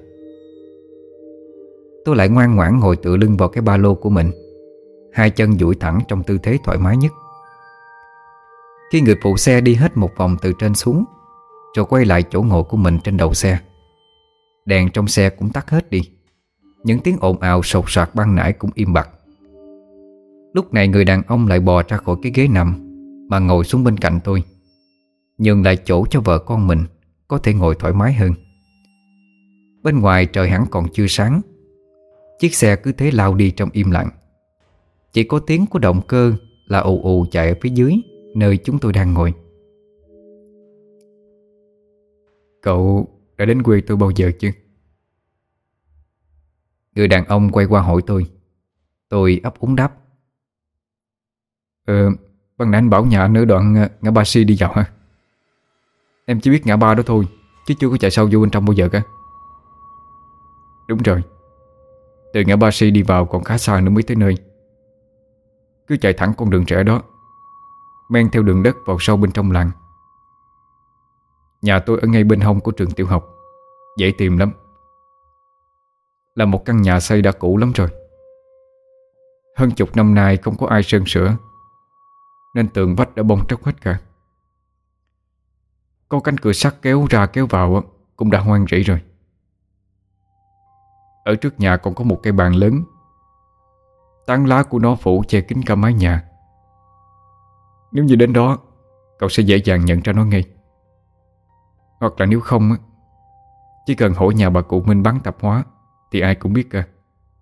Tôi lại ngoan ngoãn ngồi tựa lưng vào cái ba lô của mình, hai chân duỗi thẳng trong tư thế thoải mái nhất. Khi người phụ xe đi hết một vòng từ trên xuống, rồi quay lại chỗ ngồi của mình trên đầu xe, đèn trong xe cũng tắt hết đi. Những tiếng ồn ào sột soạt ban nãy cũng im bặt. Lúc này người đàn ông lại bò ra khỏi cái ghế nằm mà ngồi xuống bên cạnh tôi, nhường lại chỗ cho vợ con mình có thể ngồi thoải mái hơn. Bên ngoài trời hẳn còn chưa sáng. Chiếc xe cứ thế lao đi trong im lặng. Chỉ có tiếng của động cơ là ù ù chạy ở phía dưới nơi chúng tôi đang ngồi. Cậu đã đến quê tôi bao giờ chưa? Người đàn ông quay qua hỏi tôi. Tôi ấp úng đáp: Ờ, ban nãy anh bảo nhà anh ở đoạn ngã ba Si đi vào hả? Em chỉ biết ngã ba đó thôi, chứ chưa có chạy sâu vô bên trong bao giờ cả. Đúng rồi, từ ngã ba Si đi vào còn khá xa nữa mới tới nơi. Cứ chạy thẳng con đường rẽ đó, men theo đường đất vào sâu bên trong làng. Nhà tôi ở ngay bên hông của trường tiểu học, dễ tìm lắm. Là một căn nhà xây đã cũ lắm rồi. Hơn chục năm nay không có ai sơn sửa, nên tường vách đã bong tróc hết cả. Có cánh cửa sắt kéo ra kéo vào cũng đã hoang rỉ rồi. Ở trước nhà còn có một cây bàn lớn, tán lá của nó phủ che kín cả mái nhà. Nếu như đến đó, cậu sẽ dễ dàng nhận ra nó ngay. Hoặc là nếu không, chỉ cần hỏi nhà bà cụ Minh bán tạp hóa thì ai cũng biết cả.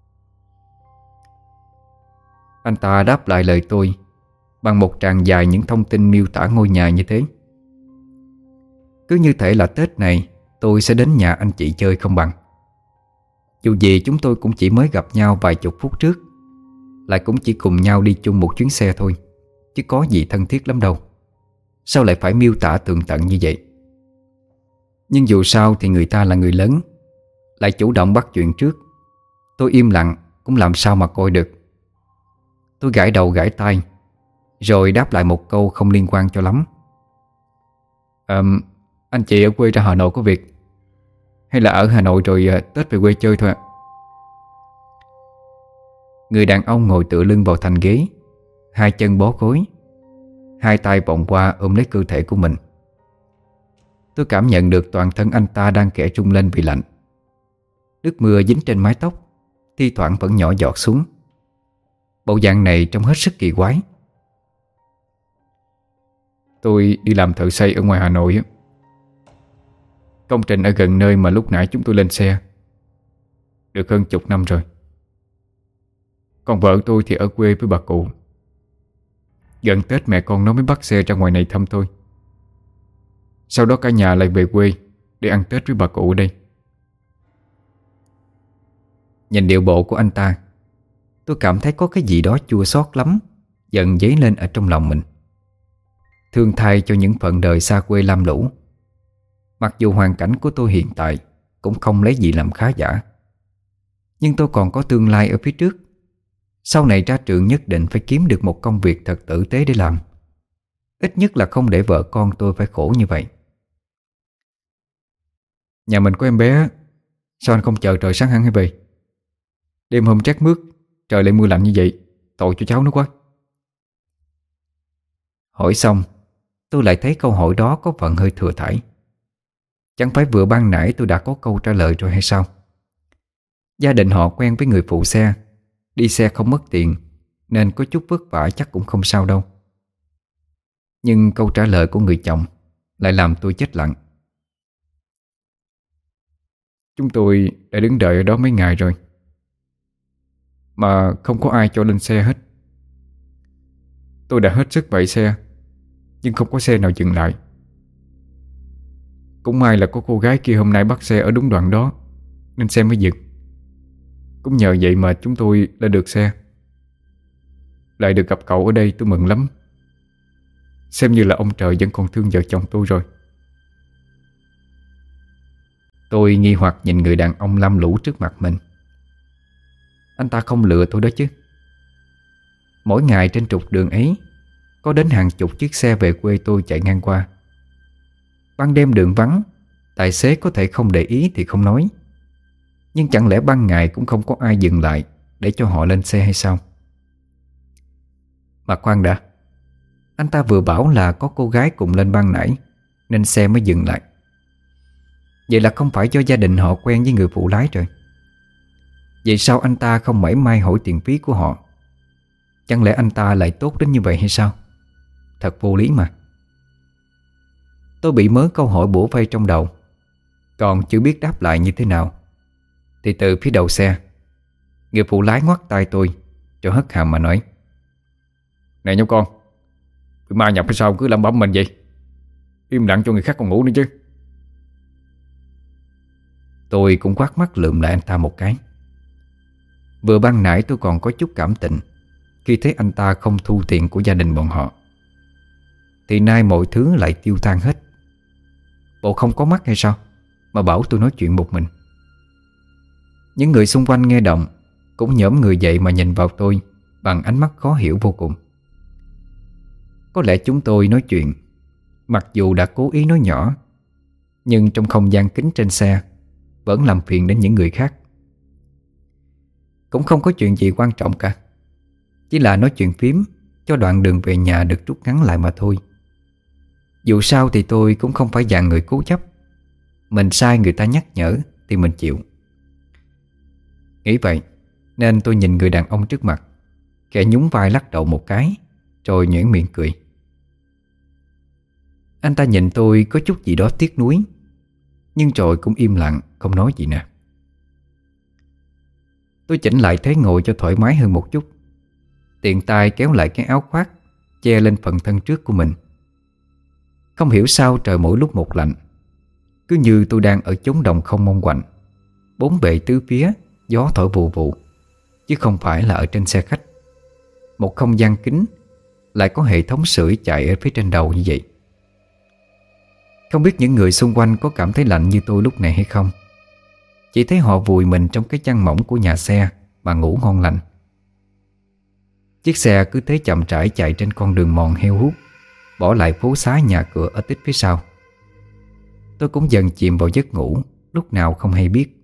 Anh ta đáp lại lời tôi bằng một tràng dài những thông tin miêu tả ngôi nhà như thế. Cứ như thể là Tết này tôi sẽ đến nhà anh chị chơi không bằng. Dù gì chúng tôi cũng chỉ mới gặp nhau vài chục phút trước, lại cũng chỉ cùng nhau đi chung một chuyến xe thôi, chứ có gì thân thiết lắm đâu. Sao lại phải miêu tả tường tận như vậy? Nhưng dù sao thì người ta là người lớn, lại chủ động bắt chuyện trước. Tôi im lặng cũng làm sao mà coi được. Tôi gãi đầu gãi tai, rồi đáp lại một câu không liên quan cho lắm. à, Anh chị ở quê ra Hà Nội có việc, hay là ở Hà Nội rồi Tết về quê chơi thôi ạ? Người đàn ông ngồi tựa lưng vào thành ghế, hai chân bó gối, hai tay vòng qua ôm lấy cơ thể của mình. Tôi cảm nhận được toàn thân anh ta đang khẽ rung lên vì lạnh. Nước mưa dính trên mái tóc, thi thoảng vẫn nhỏ giọt xuống. Bộ dạng này trông hết sức kỳ quái. Tôi đi làm thợ xây ở ngoài Hà Nội á. Công trình ở gần nơi mà lúc nãy chúng tôi lên xe được hơn chục năm rồi. Còn vợ tôi thì ở quê với bà cụ. Gần Tết mẹ con nó mới bắt xe ra ngoài này thăm tôi. Sau đó cả nhà lại về quê để ăn Tết với bà cụ ở đây. Nhìn điệu bộ của anh ta, tôi cảm thấy có cái gì đó chua xót lắm dần dấy lên ở trong lòng mình. Thương thay cho những phận đời xa quê lam lũ. Mặc dù hoàn cảnh của tôi hiện tại cũng không lấy gì làm khá giả, nhưng tôi còn có tương lai ở phía trước. Sau này ra trường nhất định phải kiếm được một công việc thật tử tế để làm. Ít nhất là không để vợ con tôi phải khổ như vậy. Nhà mình có em bé, sao anh không chờ trời sáng hẳn hay về? Đêm hôm trét mướt, trời lại mưa lạnh như vậy, tội cho cháu nó quá. Hỏi xong, tôi lại thấy câu hỏi đó có phần hơi thừa thãi. Chẳng phải vừa ban nãy tôi đã có câu trả lời rồi hay sao? Gia đình họ quen với người phụ xe, đi xe không mất tiền, nên có chút vất vả chắc cũng không sao đâu. Nhưng câu trả lời của người chồng lại làm tôi chết lặng. Chúng tôi đã đứng đợi ở đó mấy ngày rồi, mà không có ai cho lên xe hết. Tôi đã hết sức vẫy xe, nhưng không có xe nào dừng lại. Cũng may là có cô gái kia hôm nay bắt xe ở đúng đoạn đó, nên xe mới dừng. Cũng nhờ vậy mà chúng tôi đã được xe. Lại được gặp cậu ở đây tôi mừng lắm. Xem như là ông trời vẫn còn thương vợ chồng tôi rồi. Tôi nghi hoặc nhìn người đàn ông lam lũ trước mặt mình. Anh ta không lừa tôi đó chứ. Mỗi ngày trên trục đường ấy có đến hàng chục chiếc xe về quê tôi chạy ngang qua. Ban đêm đường vắng, tài xế có thể không để ý thì không nói, nhưng chẳng lẽ ban ngày cũng không có ai dừng lại để cho họ lên xe hay sao? Mà khoan đã, anh ta vừa bảo là có cô gái cùng lên ban nãy nên xe mới dừng lại. Vậy là không phải do gia đình họ quen với người phụ lái rồi. Vậy sao anh ta không mảy may hỏi tiền phí của họ? Chẳng lẽ anh ta lại tốt đến như vậy hay sao? Thật vô lý mà. Tôi bị mớ câu hỏi bủa vây trong đầu, còn chưa biết đáp lại như thế nào, thì từ phía đầu xe, người phụ lái ngoắt tay tôi rồi hất hàm mà nói: Này nhóc con, bị ma nhập hay sao cứ lẩm bẩm mình vậy? Im lặng cho người khác còn ngủ nữa chứ. Tôi cũng quát mắt lườm lại anh ta một cái. Vừa ban nãy tôi còn có chút cảm tình khi thấy anh ta không thu tiền của gia đình bọn họ, thì nay mọi thứ lại tiêu tan hết. Bộ không có mắt hay sao mà bảo tôi nói chuyện một mình? Những người xung quanh nghe động cũng nhổm người dậy mà nhìn vào tôi bằng ánh mắt khó hiểu vô cùng. Có lẽ chúng tôi nói chuyện, mặc dù đã cố ý nói nhỏ, nhưng trong không gian kín trên xe vẫn làm phiền đến những người khác. Cũng không có chuyện gì quan trọng cả, chỉ là nói chuyện phím cho đoạn đường về nhà được rút ngắn lại mà thôi. Dù sao thì tôi cũng không phải dạng người cố chấp. Mình sai người ta nhắc nhở thì mình chịu. Nghĩ vậy nên tôi nhìn người đàn ông trước mặt, khẽ nhún vai lắc đầu một cái, rồi nhoẻn miệng cười. Anh ta nhìn tôi có chút gì đó tiếc nuối, nhưng rồi cũng im lặng không nói gì nè. Tôi chỉnh lại thế ngồi cho thoải mái hơn một chút, tiện tay kéo lại cái áo khoác che lên phần thân trước của mình. Không hiểu sao trời mỗi lúc một lạnh, cứ như tôi đang ở chốn đồng không mong quạnh, bốn bề tứ phía gió thổi vù vù, chứ không phải là ở trên xe khách. Một không gian kín lại có hệ thống sưởi chạy ở phía trên đầu như vậy. Không biết những người xung quanh có cảm thấy lạnh như tôi lúc này hay không. Chỉ thấy họ vùi mình trong cái chăn mỏng của nhà xe mà ngủ ngon lành. Chiếc xe cứ thế chậm rãi chạy trên con đường mòn heo hút, bỏ lại phố xá nhà cửa ở tít phía sau. Tôi cũng dần chìm vào giấc ngủ, lúc nào không hay biết.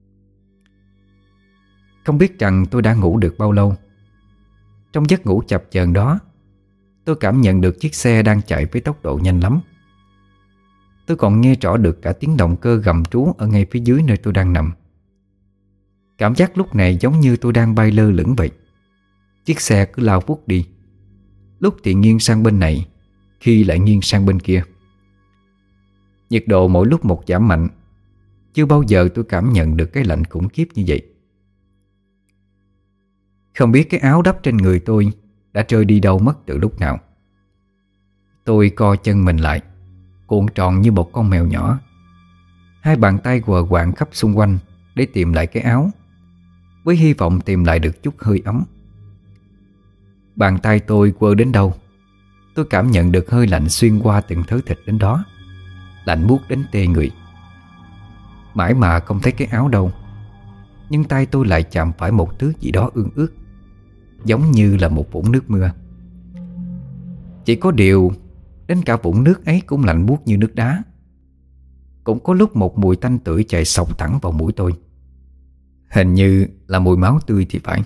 Không biết rằng tôi đã ngủ được bao lâu. Trong giấc ngủ chập chờn đó, tôi cảm nhận được chiếc xe đang chạy với tốc độ nhanh lắm. Tôi còn nghe rõ được cả tiếng động cơ gầm rú ở ngay phía dưới nơi tôi đang nằm. Cảm giác lúc này giống như tôi đang bay lơ lửng vậy. Chiếc xe cứ lao vút đi, lúc thì nghiêng sang bên này, khi lại nghiêng sang bên kia. Nhiệt độ mỗi lúc một giảm mạnh. Chưa bao giờ tôi cảm nhận được cái lạnh khủng khiếp như vậy. Không biết cái áo đắp trên người tôi đã rơi đi đâu mất từ lúc nào. Tôi co chân mình lại, cuộn tròn như một con mèo nhỏ. Hai bàn tay quờ quạng khắp xung quanh để tìm lại cái áo, với hy vọng tìm lại được chút hơi ấm. Bàn tay tôi quơ đến đâu, tôi cảm nhận được hơi lạnh xuyên qua từng thớ thịt đến đó, lạnh buốt đến tê người. Mãi mà không thấy cái áo đâu, nhưng tay tôi lại chạm phải một thứ gì đó ương ướt, giống như là một vũng nước mưa. Chỉ có điều, đến cả vũng nước ấy cũng lạnh buốt như nước đá. Cũng có lúc một mùi tanh tưởi chạy xộc thẳng vào mũi tôi. Hình như là mùi máu tươi thì phải.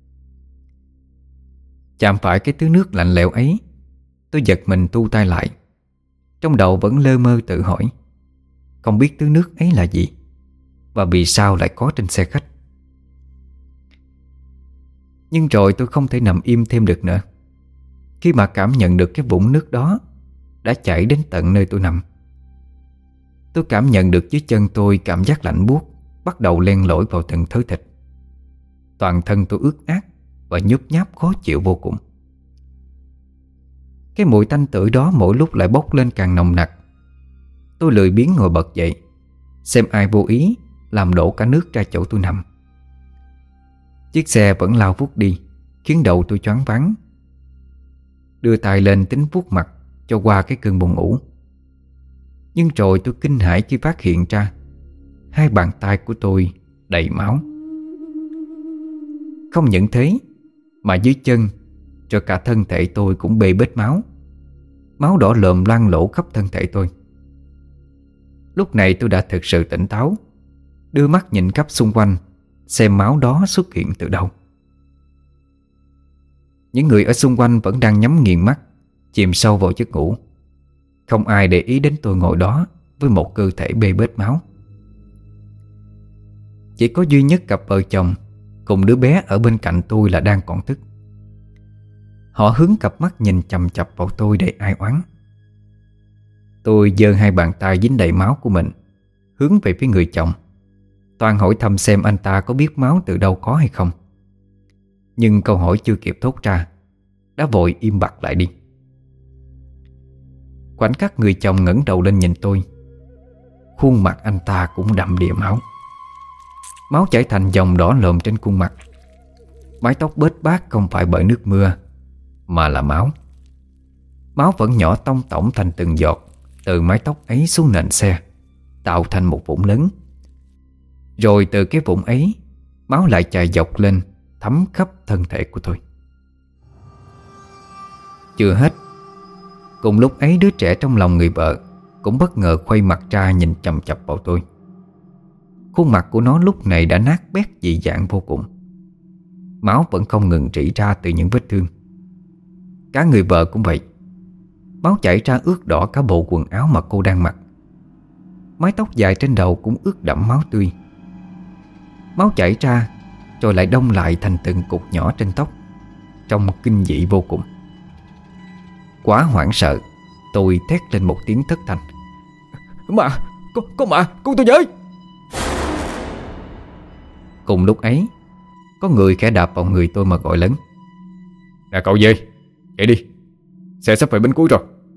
Chạm phải cái thứ nước lạnh lẽo ấy, tôi giật mình thu tay lại. Trong đầu vẫn lơ mơ tự hỏi, không biết thứ nước ấy là gì, và vì sao lại có trên xe khách. Nhưng rồi tôi không thể nằm im thêm được nữa, khi mà cảm nhận được cái vũng nước đó đã chảy đến tận nơi tôi nằm. Tôi cảm nhận được dưới chân tôi cảm giác lạnh buốt bắt đầu len lỏi vào từng thớ thịt. Toàn thân tôi ướt át và nhớp nháp khó chịu vô cùng. Cái mùi tanh tưởi đó mỗi lúc lại bốc lên càng nồng nặc. Tôi lười biếng ngồi bật dậy, xem ai vô ý làm đổ cả nước ra chỗ tôi nằm. Chiếc xe vẫn lao vút đi, khiến đầu tôi choáng váng. Đưa tay lên tính vuốt mặt cho qua cái cơn buồn ngủ. Nhưng rồi tôi kinh hãi khi phát hiện ra hai bàn tay của tôi đầy máu. Không những thế, mà dưới chân cho cả thân thể tôi cũng bê bết máu. Máu đỏ lợm loang lổ khắp thân thể tôi. Lúc này tôi đã thực sự tỉnh táo, đưa mắt nhìn khắp xung quanh, xem máu đó xuất hiện từ đâu. Những người ở xung quanh vẫn đang nhắm nghiền mắt, chìm sâu vào giấc ngủ. Không ai để ý đến tôi ngồi đó với một cơ thể bê bết máu. Chỉ có duy nhất cặp vợ chồng cùng đứa bé ở bên cạnh tôi là đang còn thức. Họ hướng cặp mắt nhìn chằm chằm vào tôi đầy ai oán. Tôi giơ hai bàn tay dính đầy máu của mình hướng về phía người chồng, toàn hỏi thăm xem anh ta có biết máu từ đâu có hay không. Nhưng câu hỏi chưa kịp thốt ra, đã vội im bặt lại đi. Khoảnh khắc người chồng ngẩng đầu lên nhìn tôi, khuôn mặt anh ta cũng đậm đìa máu. Máu chảy thành dòng đỏ lồm trên khuôn mặt. Mái tóc bết bát không phải bởi nước mưa, mà là máu. Máu vẫn nhỏ tông tổng thành từng giọt từ mái tóc ấy xuống nền xe, tạo thành một vũng lớn. Rồi từ cái vũng ấy, máu lại chảy dọc lên, thấm khắp thân thể của tôi. Chưa hết, cùng lúc ấy đứa trẻ trong lòng người vợ cũng bất ngờ quay mặt ra nhìn chằm chằm vào tôi. Khuôn mặt của nó lúc này đã nát bét dị dạng vô cùng. Máu vẫn không ngừng rỉ ra từ những vết thương. Cả người vợ cũng vậy. Máu chảy ra ướt đỏ cả bộ quần áo mà cô đang mặc. Mái tóc dài trên đầu cũng ướt đẫm máu tươi. Máu chảy ra rồi lại đông lại thành từng cục nhỏ trên tóc, trông kinh dị vô cùng. Quá hoảng sợ, tôi thét lên một tiếng thất thanh: "Mà, có, có mà, cứu tôi với!" Cùng lúc ấy, có người khẽ đạp vào người tôi mà gọi lớn: "Nè cậu gì, dậy đi, xe sắp về bến cuối rồi."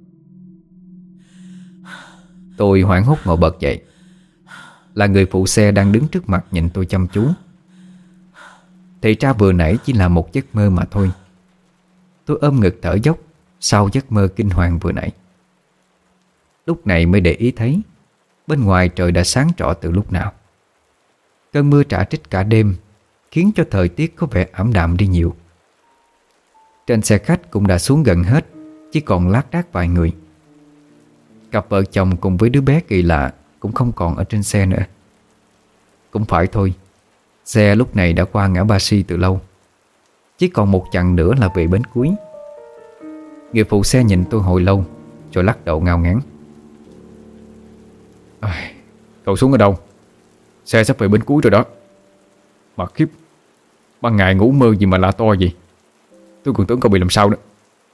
Tôi hoảng hốt ngồi bật dậy. Là người phụ xe đang đứng trước mặt nhìn tôi chăm chú. Thì ra vừa nãy chỉ là một giấc mơ mà thôi. Tôi ôm ngực thở dốc sau giấc mơ kinh hoàng vừa nãy. Lúc này mới để ý thấy bên ngoài trời đã sáng rõ từ lúc nào. Cơn mưa rả rích cả đêm khiến cho thời tiết có vẻ ảm đạm đi nhiều. Trên xe khách cũng đã xuống gần hết, chỉ còn lác đác vài người. Cặp vợ chồng cùng với đứa bé kỳ lạ cũng không còn ở trên xe nữa. Cũng phải thôi, xe lúc này đã qua ngã Ba Si từ lâu, chỉ còn một chặng nữa là về bến cuối. Người phụ xe nhìn tôi hồi lâu rồi lắc đầu ngao ngán: "À, cậu xuống ở đâu? Xe sắp về bến cuối rồi đó. Mà khiếp, ban ngày ngủ mơ gì mà la to gì, tôi còn tưởng cậu bị làm sao nữa."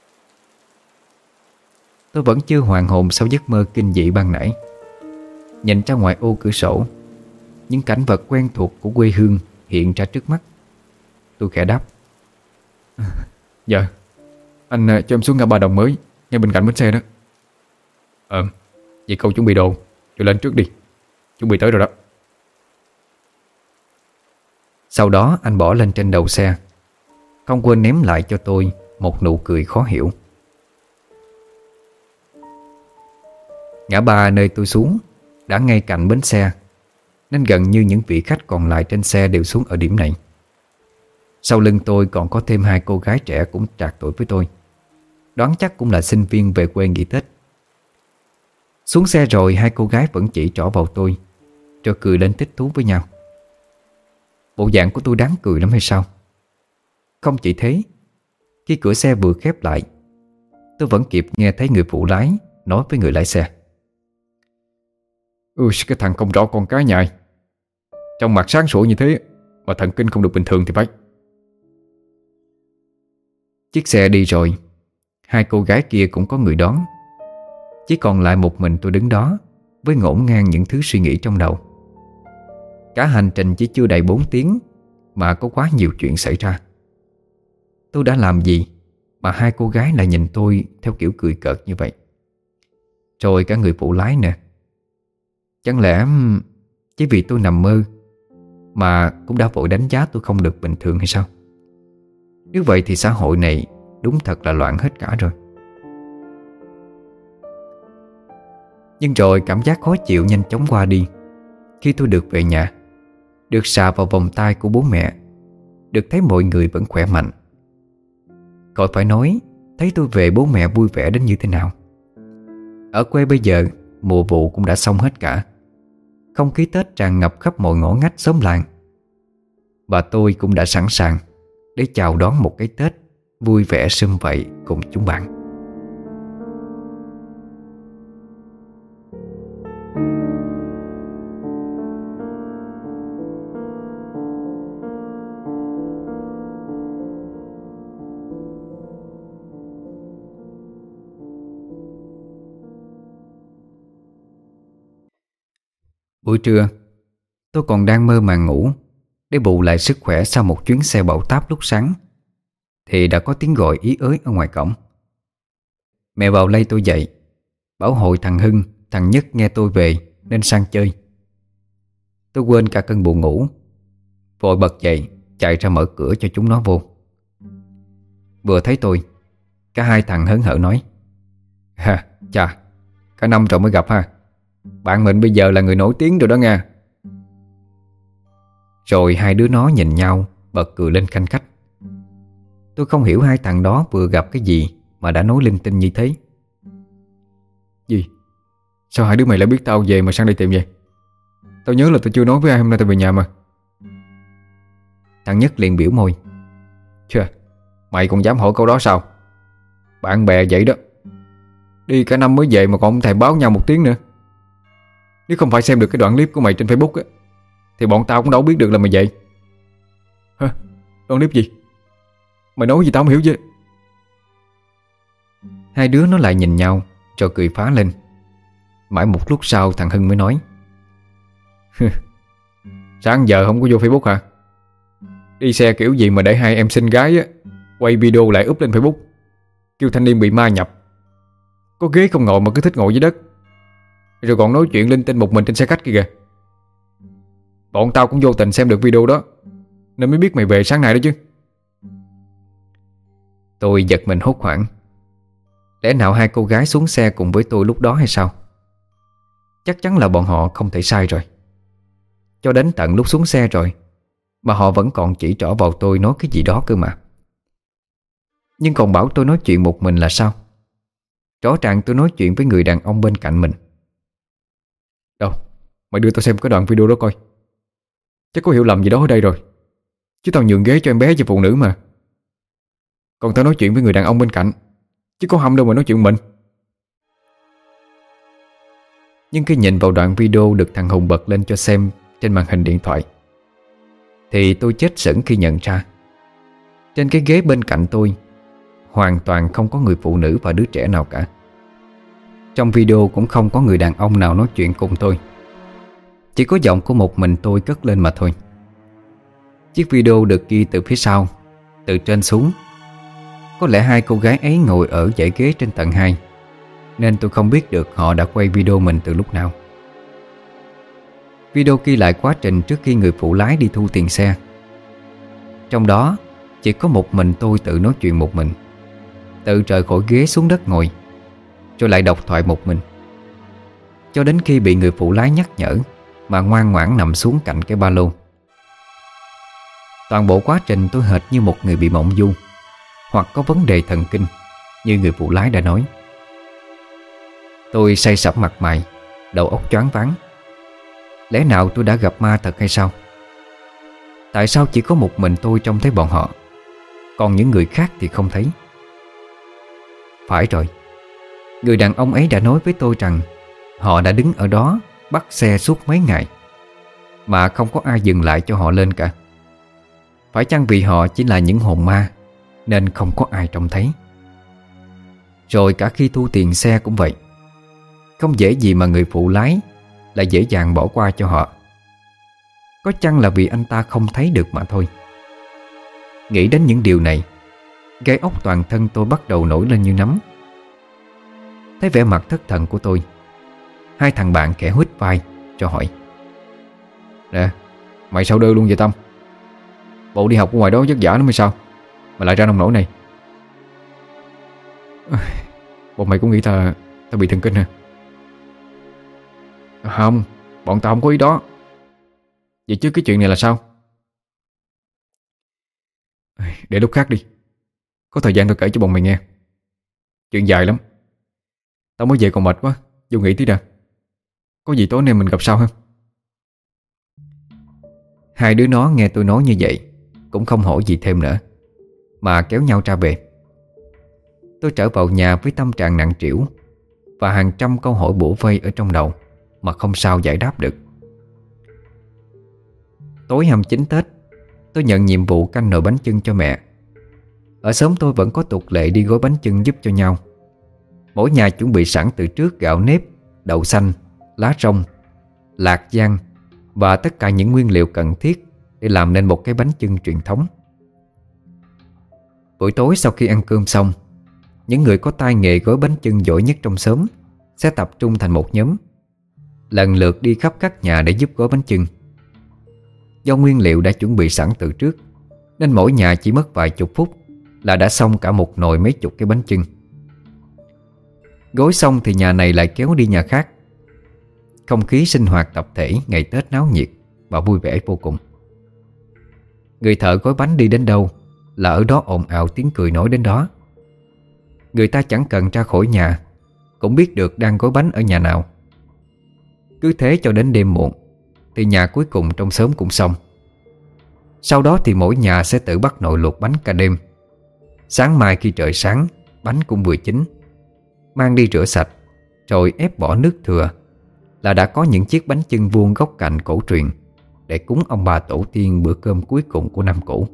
Tôi vẫn chưa hoàn hồn sau giấc mơ kinh dị ban nãy. Nhìn ra ngoài ô cửa sổ, những cảnh vật quen thuộc của quê hương hiện ra trước mắt. Tôi khẽ đáp: Dạ, anh à, cho em xuống ngã ba Đồng Mới, ngay bên cạnh bến xe đó. Ờ, vậy cậu chuẩn bị đồ rồi lên trước đi. Chuẩn bị tới rồi đó. Sau đó anh bỏ lên trên đầu xe, không quên ném lại cho tôi một nụ cười khó hiểu. Ngã ba nơi tôi xuống đã ngay cạnh bến xe, nên gần như những vị khách còn lại trên xe đều xuống ở điểm này. Sau lưng tôi còn có thêm hai cô gái trẻ cũng trạc tuổi với tôi, đoán chắc cũng là sinh viên về quê nghỉ Tết. Xuống xe rồi hai cô gái vẫn chỉ trỏ vào tôi, rồi cười lên thích thú với nhau. Bộ dạng của tôi đáng cười lắm hay sao? Không chỉ thế, khi cửa xe vừa khép lại, tôi vẫn kịp nghe thấy người phụ lái nói với người lái xe: Ui, cái thằng không rõ con cái nhại, trong mặt sáng sủa như thế mà thần kinh không được bình thường thì phải. Chiếc xe đi rồi, hai cô gái kia cũng có người đón. Chỉ còn lại một mình tôi đứng đó với ngổn ngang những thứ suy nghĩ trong đầu. Cả hành trình chỉ chưa đầy bốn tiếng mà có quá nhiều chuyện xảy ra. Tôi đã làm gì mà hai cô gái lại nhìn tôi theo kiểu cười cợt như vậy? Rồi cả người phụ lái nè. Chẳng lẽ chỉ vì tôi nằm mơ mà cũng đã vội đánh giá tôi không được bình thường hay sao? Nếu vậy thì xã hội này đúng thật là loạn hết cả rồi. Nhưng rồi cảm giác khó chịu nhanh chóng qua đi khi tôi được về nhà, được sờ vào vòng tay của bố mẹ, được thấy mọi người vẫn khỏe mạnh. Khỏi phải nói, thấy tôi về bố mẹ vui vẻ đến như thế nào. Ở quê bây giờ mùa vụ cũng đã xong hết cả. Không khí Tết tràn ngập khắp mọi ngõ ngách xóm làng. Và tôi cũng đã sẵn sàng để chào đón một cái Tết vui vẻ sum vầy cùng chúng bạn. Buổi trưa, tôi còn đang mơ màng ngủ để bù lại sức khỏe sau một chuyến xe bão táp lúc sáng, thì đã có tiếng gọi ý ới ở ngoài cổng. Mẹ vào lay tôi dậy, bảo hội thằng Hưng, thằng Nhất nghe tôi về nên sang chơi. Tôi quên cả cơn buồn ngủ, vội bật dậy chạy ra mở cửa cho chúng nó vô. Vừa thấy tôi, cả hai thằng hớn hở nói: Ha, chà, cả năm rồi mới gặp ha. Bạn mình bây giờ là người nổi tiếng rồi đó nha. Rồi hai đứa nó nhìn nhau bật cười lên khanh khách. Tôi không hiểu hai thằng đó vừa gặp cái gì mà đã nói linh tinh như thế. Gì? Sao hai đứa mày lại biết tao về mà sang đây tìm vậy? Tao nhớ là tao chưa nói với ai hôm nay tao về nhà mà. Thằng Nhất liền biểu môi: Chà, mày còn dám hỏi câu đó sao? Bạn bè vậy đó, đi cả năm mới về mà còn không thèm báo nhau một tiếng nữa. Nếu không phải xem được cái đoạn clip của mày trên Facebook á, thì bọn tao cũng đâu biết được là mày vậy. Hả? Đoạn clip gì? Mày nói gì tao không hiểu chứ. Hai đứa nó lại nhìn nhau rồi cười phá lên. Mãi một lúc sau thằng Hưng mới nói: Sáng giờ không có vô Facebook hả? Đi xe kiểu gì mà để hai em xinh gái á quay video lại up lên Facebook, kêu thanh niên bị ma nhập, có ghế không ngồi mà cứ thích ngồi dưới đất, rồi còn nói chuyện linh tinh một mình trên xe khách kia kìa. Bọn tao cũng vô tình xem được video đó nên mới biết mày về sáng nay đó chứ. Tôi giật mình hốt hoảng. Lẽ nào hai cô gái xuống xe cùng với tôi lúc đó hay sao? Chắc chắn là bọn họ không thể sai rồi. Cho đến tận lúc xuống xe rồi mà họ vẫn còn chỉ trỏ vào tôi nói cái gì đó cơ mà. Nhưng còn bảo tôi nói chuyện một mình là sao? Rõ ràng tôi nói chuyện với người đàn ông bên cạnh mình. Đâu, mày đưa tao xem cái đoạn video đó coi. Chắc có hiểu lầm gì đó ở đây rồi. Chứ tao nhường ghế cho em bé và phụ nữ mà. Còn tao nói chuyện với người đàn ông bên cạnh, chứ có hâm đâu mà nói chuyện mình. Nhưng khi nhìn vào đoạn video được thằng Hùng bật lên cho xem trên màn hình điện thoại, thì tôi chết sững khi nhận ra trên cái ghế bên cạnh tôi hoàn toàn không có người phụ nữ và đứa trẻ nào cả. Trong video cũng không có người đàn ông nào nói chuyện cùng tôi. Chỉ có giọng của một mình tôi cất lên mà thôi. Chiếc video được ghi từ phía sau, từ trên xuống, Có lẽ hai cô gái ấy ngồi ở dãy ghế trên tầng hai, nên tôi không biết được họ đã quay video mình từ lúc nào. Video ghi lại quá trình trước khi người phụ lái đi thu tiền xe. Trong đó chỉ có một mình tôi tự nói chuyện một mình, tự rời khỏi ghế xuống đất ngồi, rồi lại độc thoại một mình, cho đến khi bị người phụ lái nhắc nhở mà ngoan ngoãn nằm xuống cạnh cái ba lô. Toàn bộ quá trình tôi hệt như một người bị mộng du, hoặc có vấn đề thần kinh, như người phụ lái đã nói. Tôi say sẩm mặt mày, đầu óc choáng váng. Lẽ nào tôi đã gặp ma thật hay sao? Tại sao chỉ có một mình tôi trông thấy bọn họ, còn những người khác thì không thấy? Phải rồi, người đàn ông ấy đã nói với tôi rằng họ đã đứng ở đó bắt xe suốt mấy ngày mà không có ai dừng lại cho họ lên cả. Phải chăng vì họ chỉ là những hồn ma nên không có ai trông thấy? Rồi cả khi thu tiền xe cũng vậy, không dễ gì mà người phụ lái lại dễ dàng bỏ qua cho họ. Có chăng là vì anh ta không thấy được mà thôi? Nghĩ đến những điều này, gai ốc toàn thân tôi bắt đầu nổi lên như nấm. Thấy vẻ mặt thất thần của tôi, hai thằng bạn kẻ huýt vai cho hỏi: Nè, mày sao đơ luôn vậy Tâm? Bộ đi học ở ngoài đó vất vả lắm hay sao mà lại ra nông nổi này? Bọn mày cũng nghĩ ta ta bị thần kinh hả? Không, bọn tao không có ý đó. Vậy chứ cái chuyện này là sao? Để lúc khác đi, có thời gian tôi kể cho bọn mày nghe. Chuyện dài lắm. Tao mới về còn mệt quá, vô nghỉ tí đã. Có gì tối nay mình gặp sau ha. Hai đứa nó nghe tôi nói như vậy cũng không hỏi gì thêm nữa, mà kéo nhau ra về. Tôi trở vào nhà với tâm trạng nặng trĩu và hàng trăm câu hỏi bủa vây ở trong đầu mà không sao giải đáp được. Tối hai mươi chín Tết, tôi nhận nhiệm vụ canh nồi bánh chưng cho mẹ. Ở xóm tôi vẫn có tục lệ đi gói bánh chưng giúp cho nhau. Mỗi nhà chuẩn bị sẵn từ trước gạo nếp, đậu xanh, lá rong, lạc giang và tất cả những nguyên liệu cần thiết để làm nên một cái bánh chưng truyền thống. Buổi tối sau khi ăn cơm xong, những người có tay nghề gói bánh chưng giỏi nhất trong xóm sẽ tập trung thành một nhóm, lần lượt đi khắp các nhà để giúp gói bánh chưng. Do nguyên liệu đã chuẩn bị sẵn từ trước, nên mỗi nhà chỉ mất vài chục phút là đã xong cả một nồi mấy chục cái bánh chưng. Gói xong thì nhà này lại kéo đi nhà khác. Không khí sinh hoạt tập thể ngày Tết náo nhiệt và vui vẻ vô cùng. Người thợ gói bánh đi đến đâu là ở đó ồn ào tiếng cười nói đến đó. Người ta chẳng cần ra khỏi nhà cũng biết được đang gói bánh ở nhà nào. Cứ thế cho đến đêm muộn thì nhà cuối cùng trong xóm cũng xong. Sau đó thì mỗi nhà sẽ tự bắt nồi luộc bánh cả đêm. Sáng mai khi trời sáng, bánh cũng vừa chín, mang đi rửa sạch rồi ép bỏ nước thừa là đã có những chiếc bánh chưng vuông góc cạnh cổ truyền để cúng ông bà tổ tiên bữa cơm cuối cùng của năm cũ.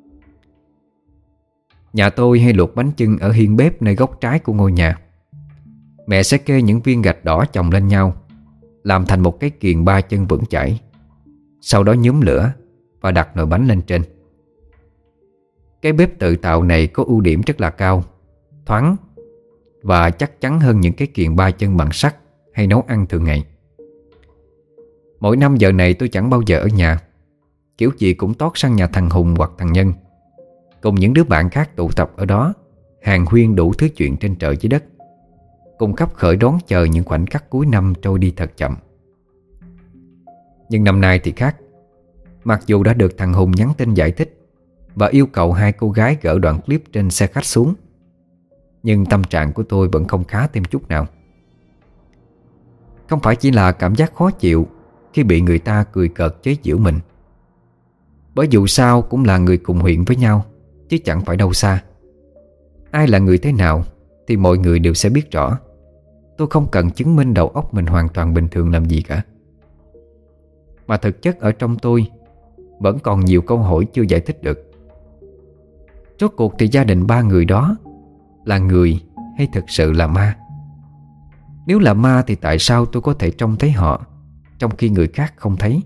Nhà tôi hay luộc bánh chưng ở hiên bếp nơi góc trái của ngôi nhà. Mẹ sẽ kê những viên gạch đỏ chồng lên nhau, làm thành một cái kiềng ba chân vững chãi. Sau đó nhúm lửa và đặt nồi bánh lên trên. Cái bếp tự tạo này có ưu điểm rất là cao, thoáng và chắc chắn hơn những cái kiềng ba chân bằng sắt hay nấu ăn thường ngày. Mỗi năm giờ này tôi chẳng bao giờ ở nhà, kiểu gì cũng tót sang nhà thằng Hùng hoặc thằng Nhân, cùng những đứa bạn khác tụ tập ở đó, hàn huyên đủ thứ chuyện trên trời dưới đất, cùng khắp khởi đón chờ những khoảnh khắc cuối năm trôi đi thật chậm. Nhưng năm nay thì khác. Mặc dù đã được thằng Hùng nhắn tin giải thích và yêu cầu hai cô gái gỡ đoạn clip trên xe khách xuống, nhưng tâm trạng của tôi vẫn không khá thêm chút nào. Không phải chỉ là cảm giác khó chịu khi bị người ta cười cợt chế giễu mình, bởi dù sao cũng là người cùng huyện với nhau, chứ chẳng phải đâu xa. Ai là người thế nào thì mọi người đều sẽ biết rõ. Tôi không cần chứng minh đầu óc mình hoàn toàn bình thường làm gì cả. Mà thực chất ở trong tôi vẫn còn nhiều câu hỏi chưa giải thích được. Rốt cuộc thì gia đình ba người đó là người hay thực sự là ma? Nếu là ma thì tại sao tôi có thể trông thấy họ trong khi người khác không thấy?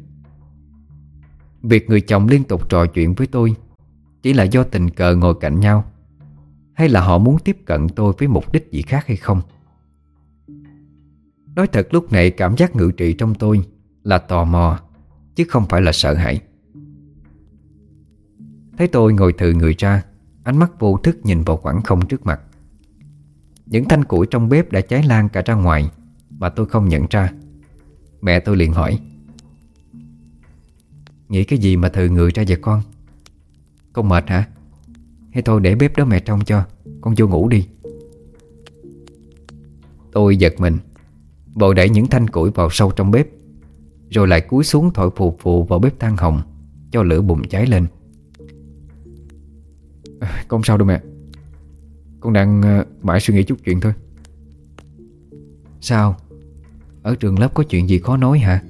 Việc người chồng liên tục trò chuyện với tôi chỉ là do tình cờ ngồi cạnh nhau, hay là họ muốn tiếp cận tôi với mục đích gì khác hay không. Nói thật, lúc này cảm giác ngự trị trong tôi là tò mò, chứ không phải là sợ hãi. Thấy tôi ngồi thừ người ra, ánh mắt vô thức nhìn vào khoảng không trước mặt. Những thanh củi trong bếp đã cháy lan cả ra ngoài mà tôi không nhận ra. Mẹ tôi liền hỏi: "Nghĩ cái gì mà thừ người ra vậy con? Con mệt hả? Hay thôi để bếp đó mẹ trông cho, con vô ngủ đi." Tôi giật mình, vội đẩy những thanh củi vào sâu trong bếp, rồi lại cúi xuống thổi phù phù vào bếp than hồng cho lửa bùng cháy lên. à, Con sao đâu mẹ? Con đang uh, mãi suy nghĩ chút chuyện thôi. Sao? Ở trường lớp có chuyện gì khó nói hả?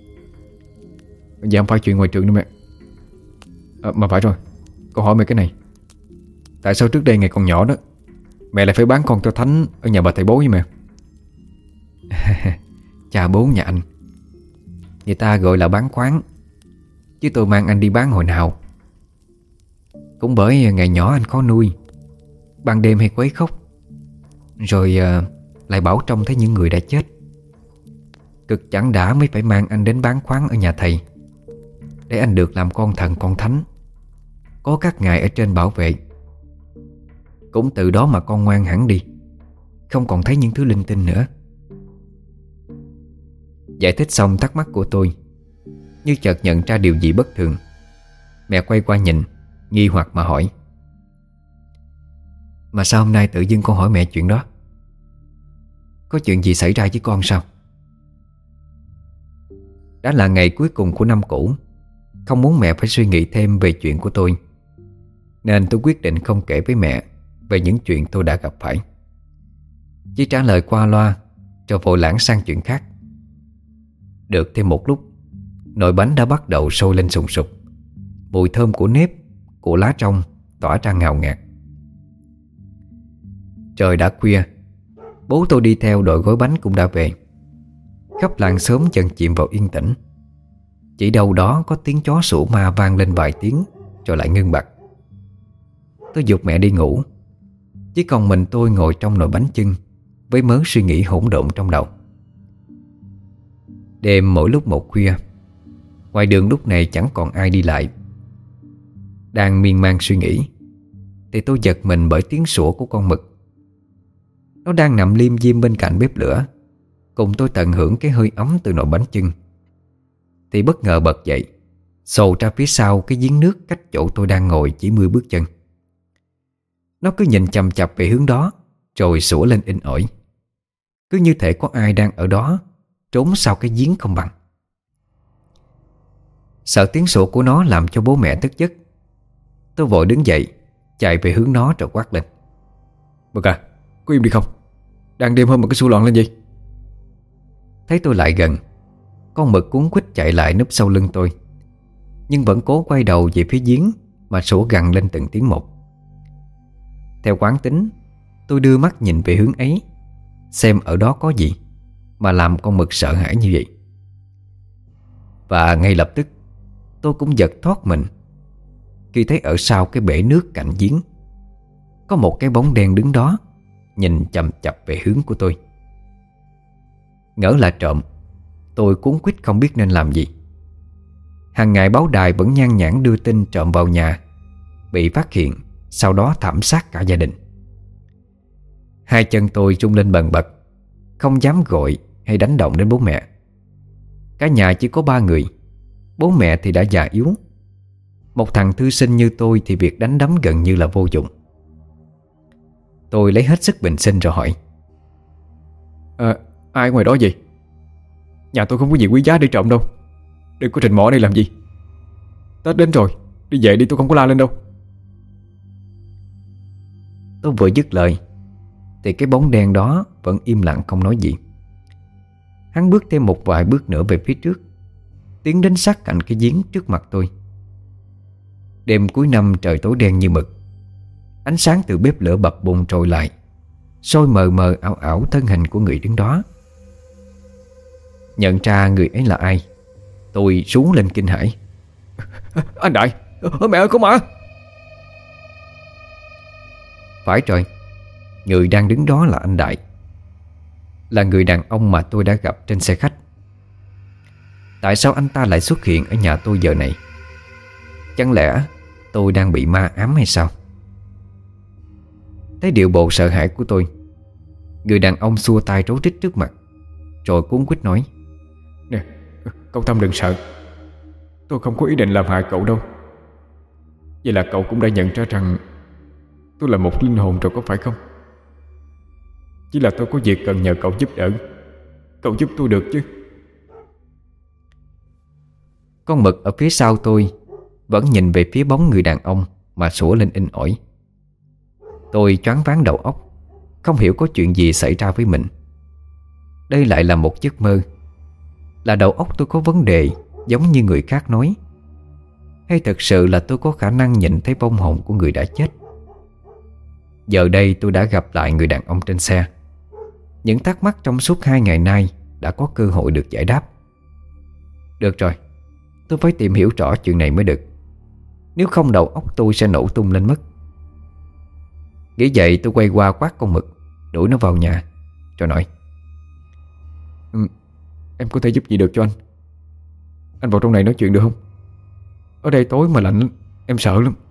Dạ không phải chuyện ngoài trường đâu mẹ. à, Mà phải rồi, con hỏi mẹ cái này. Tại sao trước đây ngày còn nhỏ đó mẹ lại phải bán con cho Thánh ở nhà bà thầy bố với mẹ? Cha bố nhà anh, người ta gọi là bán quán, chứ tôi mang anh đi bán hồi nào. Cũng bởi ngày nhỏ anh khó nuôi, ban đêm hay quấy khóc, rồi uh, lại bảo trông thấy những người đã chết. Cực chẳng đã mới phải mang anh đến bán khoáng ở nhà thầy, để anh được làm con thần con thánh, có các ngài ở trên bảo vệ. Cũng từ đó mà con ngoan hẳn đi, không còn thấy những thứ linh tinh nữa. Giải thích xong thắc mắc của tôi, như chợt nhận ra điều gì bất thường. Mẹ quay qua nhìn, nghi hoặc mà hỏi: "Mà sao hôm nay tự dưng con hỏi mẹ chuyện đó? Có chuyện gì xảy ra với con sao?" Đã là ngày cuối cùng của năm cũ, không muốn mẹ phải suy nghĩ thêm về chuyện của tôi, nên tôi quyết định không kể với mẹ về những chuyện tôi đã gặp phải. Chỉ trả lời qua loa rồi vội lãng sang chuyện khác. Được thêm một lúc, nồi bánh đã bắt đầu sôi lên sùng sục. Mùi thơm của nếp, của lá trong tỏa ra ngào ngạt. Trời đã khuya, bố tôi đi theo đội gói bánh cũng đã về. Khắp làng xóm dần chìm vào yên tĩnh. Chỉ đâu đó có tiếng chó sủa ma vang lên vài tiếng rồi lại ngưng bặt. Tôi giục mẹ đi ngủ, chỉ còn mình tôi ngồi trong nồi bánh chưng với mớ suy nghĩ hỗn độn trong đầu. Đêm mỗi lúc một khuya, ngoài đường lúc này chẳng còn ai đi lại. Đang miên man suy nghĩ thì tôi giật mình bởi tiếng sủa của con mực. Nó đang nằm liêm diêm bên cạnh bếp lửa, cùng tôi tận hưởng cái hơi ấm từ nồi bánh chưng. Thì bất ngờ bật dậy, xồ ra phía sau cái giếng nước cách chỗ tôi đang ngồi chỉ mười bước chân. Nó cứ nhìn chằm chằm về hướng đó, rồi sủa lên inh ỏi, cứ như thể có ai đang ở đó trốn sau cái giếng không bằng. Sợ tiếng sủa của nó làm cho bố mẹ thức giấc, tôi vội đứng dậy, chạy về hướng nó rồi quát lên: "Mực à, có im đi không? Đang đêm hôm mà cứ sủa loạn lên gì?" Thấy tôi lại gần, con mực cuống quýt chạy lại núp sau lưng tôi, nhưng vẫn cố quay đầu về phía giếng mà sủa gằn lên từng tiếng một. Theo quán tính, tôi đưa mắt nhìn về hướng ấy, xem ở đó có gì mà làm con mực sợ hãi như vậy. Và ngay lập tức tôi cũng giật thoát mình khi thấy ở sau cái bể nước cạnh giếng có một cái bóng đen đứng đó, nhìn chằm chằm về hướng của tôi. Ngỡ là trộm, tôi cuống quýt không biết nên làm gì. Hàng ngày báo đài vẫn nhan nhản đưa tin trộm vào nhà bị phát hiện, sau đó thảm sát cả gia đình. Hai chân tôi rung lên bần bật, không dám gọi hay đánh động đến bố mẹ. Cả nhà chỉ có ba người, bố mẹ thì đã già yếu. Một thằng thư sinh như tôi thì việc đánh đấm gần như là vô dụng. Tôi lấy hết sức bình sinh rồi hỏi: à, ai ngoài đó gì? Nhà tôi không có gì quý giá để trộm đâu. Đừng có trình mỏ đây làm gì. Tết đến rồi, đi về đi, tôi không có la lên đâu. Tôi vừa dứt lời thì cái bóng đen đó vẫn im lặng không nói gì. Hắn bước thêm một vài bước nữa về phía trước, tiến đến sát cạnh cái giếng trước mặt tôi. Đêm cuối năm trời tối đen như mực. Ánh sáng từ bếp lửa bập bùng trồi lại, soi mờ mờ ảo ảo thân hình của người đứng đó. Nhận ra người ấy là ai, tôi rú lên kinh hãi: Anh Đại, mẹ ơi, có ma! Phải rồi, người đang đứng đó là anh Đại, là người đàn ông mà tôi đã gặp trên xe khách. Tại sao anh ta lại xuất hiện ở nhà tôi giờ này? Chẳng lẽ tôi đang bị ma ám hay sao? Thấy điệu bộ sợ hãi của tôi, người đàn ông xua tay rối rít trước mặt, rồi cuống quýt nói: Nè, cậu Tâm đừng sợ. Tôi không có ý định làm hại cậu đâu. Vậy là cậu cũng đã nhận ra rằng tôi là một linh hồn rồi có phải không? Chỉ là tôi có việc cần nhờ cậu giúp đỡ. Cậu giúp tôi được chứ? Con mực ở phía sau tôi vẫn nhìn về phía bóng người đàn ông mà sủa lên inh ỏi. Tôi choáng váng đầu óc, không hiểu có chuyện gì xảy ra với mình. Đây lại là một giấc mơ? Là đầu óc tôi có vấn đề giống như người khác nói? Hay thực sự là tôi có khả năng nhìn thấy vong hồn của người đã chết? Giờ đây tôi đã gặp lại người đàn ông trên xe. Những thắc mắc trong suốt hai ngày nay đã có cơ hội được giải đáp. Được rồi, tôi phải tìm hiểu rõ chuyện này mới được. Nếu không đầu óc tôi sẽ nổ tung lên mất. Nghĩ vậy tôi quay qua quát con mực, đuổi nó vào nhà, rồi nói: ừ, Em có thể giúp gì được cho anh? Anh vào trong này nói chuyện được không? Ở đây tối mà lạnh, em sợ lắm.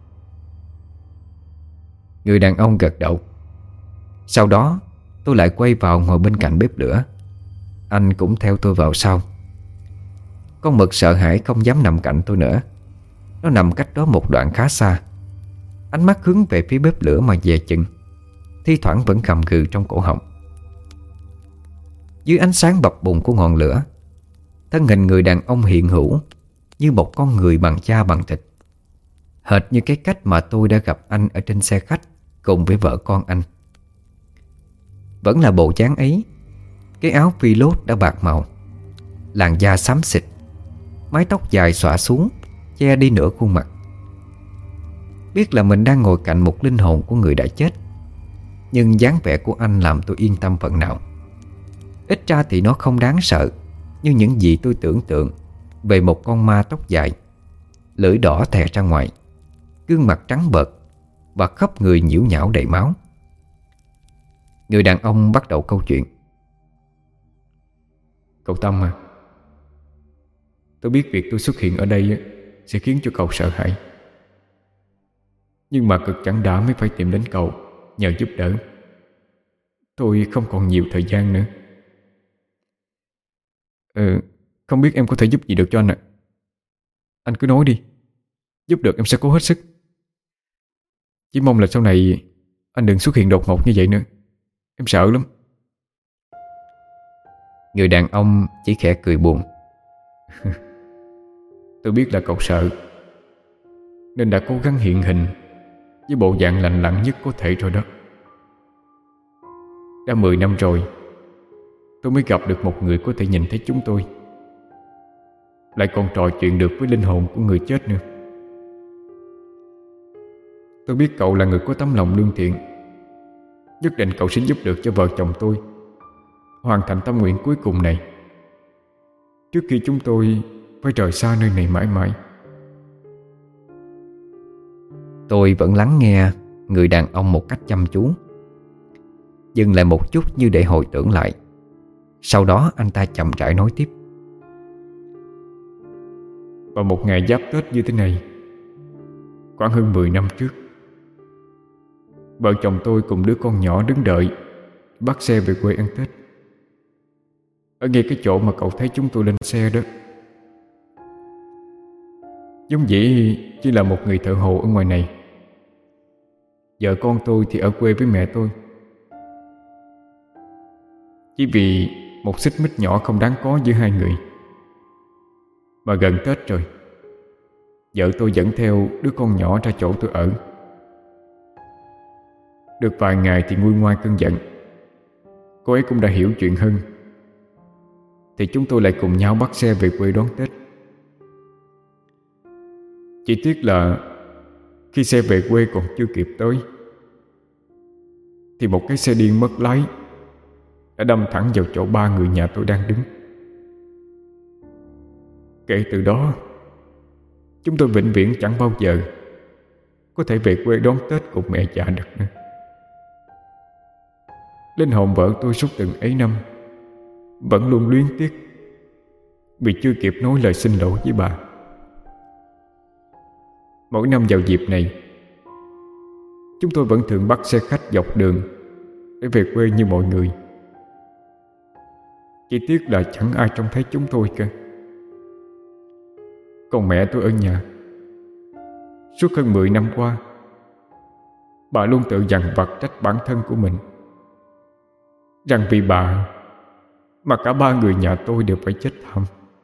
Người đàn ông gật đầu. Sau đó tôi lại quay vào ngồi bên cạnh bếp lửa. Anh cũng theo tôi vào sau. Con mực sợ hãi không dám nằm cạnh tôi nữa. Nó nằm cách đó một đoạn khá xa, ánh mắt hướng về phía bếp lửa mà dè chừng, thi thoảng vẫn gầm gừ trong cổ họng. Dưới ánh sáng bập bùng của ngọn lửa, thân hình người đàn ông hiện hữu như một con người bằng da bằng thịt, hệt như cái cách mà tôi đã gặp anh ở trên xe khách cùng với vợ con anh. Vẫn là bộ dáng ấy. Cái áo phi lốt đã bạc màu, làn da xám xịt, mái tóc dài xõa xuống che đi nửa khuôn mặt. Biết là mình đang ngồi cạnh một linh hồn của người đã chết, nhưng dáng vẻ của anh làm tôi yên tâm phần nào. Ít ra thì nó không đáng sợ như những gì tôi tưởng tượng về một con ma tóc dài, lưỡi đỏ thè ra ngoài, gương mặt trắng bệch và khắp người nhiễu nhão đầy máu. Người đàn ông bắt đầu câu chuyện: Cậu Tâm à, tôi biết việc tôi xuất hiện ở đây sẽ khiến cho cậu sợ hãi, nhưng mà cực chẳng đã mới phải tìm đến cậu nhờ giúp đỡ. Tôi không còn nhiều thời gian nữa. Ừ, không biết em có thể giúp gì được cho anh ạ. Anh cứ nói đi, giúp được em sẽ cố hết sức. Chỉ mong là sau này anh đừng xuất hiện đột ngột như vậy nữa. Em sợ lắm. Người đàn ông chỉ khẽ cười buồn. Tôi biết là cậu sợ, nên đã cố gắng hiện hình với bộ dạng lành lặn nhất có thể rồi đó. Đã mười năm rồi tôi mới gặp được một người có thể nhìn thấy chúng tôi, lại còn trò chuyện được với linh hồn của người chết nữa. Tôi biết cậu là người có tấm lòng lương thiện. Nhất định cậu sẽ giúp được cho vợ chồng tôi hoàn thành tâm nguyện cuối cùng này, trước khi chúng tôi phải rời xa nơi này mãi mãi. Tôi vẫn lắng nghe người đàn ông một cách chăm chú, dừng lại một chút như để hồi tưởng lại. Sau đó anh ta chậm rãi nói tiếp: Vào một ngày giáp Tết như thế này, khoảng hơn mười năm trước, vợ chồng tôi cùng đứa con nhỏ đứng đợi bắt xe về quê ăn Tết. Ở ngay cái chỗ mà cậu thấy chúng tôi lên xe đó. Giống dĩ chỉ là một người thợ hồ ở ngoài này. Vợ con tôi thì ở quê với mẹ tôi. Chỉ vì một xích mích nhỏ không đáng có giữa hai người, mà gần Tết rồi, vợ tôi dẫn theo đứa con nhỏ ra chỗ tôi ở. Được vài ngày thì nguôi ngoai cơn giận, cô ấy cũng đã hiểu chuyện hơn, thì chúng tôi lại cùng nhau bắt xe về quê đón Tết. Chỉ tiếc là khi xe về quê còn chưa kịp tới, thì một cái xe điên mất lái đã đâm thẳng vào chỗ ba người nhà tôi đang đứng. Kể từ đó, chúng tôi vĩnh viễn chẳng bao giờ có thể về quê đón Tết cùng mẹ già được nữa. Linh hồn vợ tôi suốt từng ấy năm vẫn luôn luyến tiếc vì chưa kịp nói lời xin lỗi với bà. Mỗi năm vào dịp này, chúng tôi vẫn thường bắt xe khách dọc đường để về quê như mọi người. Chỉ tiếc là chẳng ai trông thấy chúng tôi cả. Còn mẹ tôi ở nhà, suốt hơn mười năm qua, bà luôn tự dằn vặt trách bản thân của mình, rằng vì bà mà cả ba người nhà tôi đều phải chết thảm.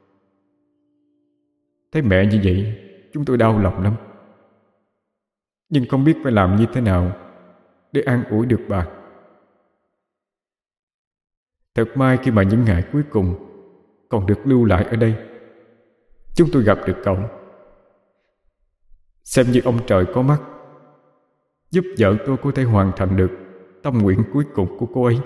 Thấy mẹ như vậy, chúng tôi đau lòng lắm, nhưng không biết phải làm như thế nào để an ủi được bà. Thật may khi mà những ngày cuối cùng còn được lưu lại ở đây, chúng tôi gặp được cậu. Xem như ông trời có mắt, giúp vợ tôi có thể hoàn thành được tâm nguyện cuối cùng của cô ấy.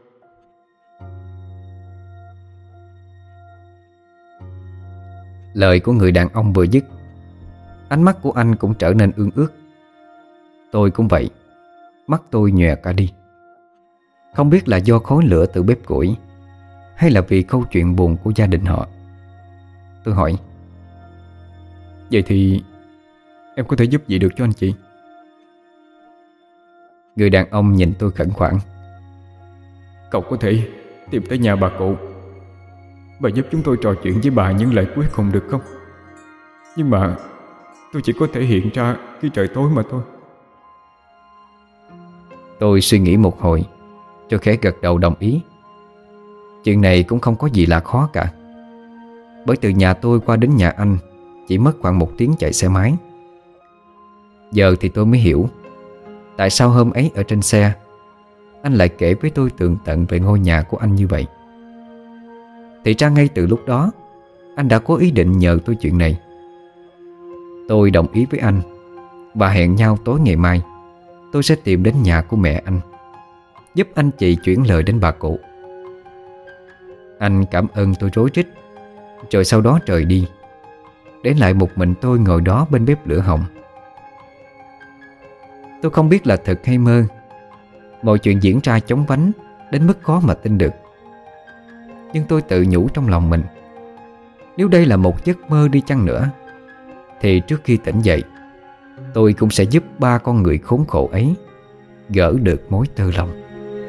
Lời của người đàn ông vừa dứt, ánh mắt của anh cũng trở nên ương ước. Tôi cũng vậy, mắt tôi nhòe cả đi. Không biết là do khói lửa từ bếp củi, hay là vì câu chuyện buồn của gia đình họ. Tôi hỏi: Vậy thì em có thể giúp gì được cho anh chị? Người đàn ông nhìn tôi khẩn khoản: Cậu có thể tìm tới nhà bà cụ và giúp chúng tôi trò chuyện với bà những lời cuối cùng được không? Nhưng mà tôi chỉ có thể hiện ra khi trời tối mà thôi. Tôi suy nghĩ một hồi cho khẽ gật đầu đồng ý. Chuyện này cũng không có gì là khó cả, bởi từ nhà tôi qua đến nhà anh chỉ mất khoảng một tiếng chạy xe máy. Giờ thì tôi mới hiểu tại sao hôm ấy ở trên xe anh lại kể với tôi tường tận về ngôi nhà của anh như vậy. Thì ra ngay từ lúc đó anh đã có ý định nhờ tôi chuyện này. Tôi đồng ý với anh và hẹn nhau tối ngày mai tôi sẽ tìm đến nhà của mẹ anh, giúp anh chị chuyển lời đến bà cụ. Anh cảm ơn tôi rối rít, rồi sau đó rời đi, để lại một mình tôi ngồi đó bên bếp lửa hồng. Tôi không biết là thật hay mơ, mọi chuyện diễn ra chóng vánh đến mức khó mà tin được. Nhưng tôi tự nhủ trong lòng mình, nếu đây là một giấc mơ đi chăng nữa, thì trước khi tỉnh dậy, tôi cũng sẽ giúp ba con người khốn khổ ấy gỡ được mối tơ lòng.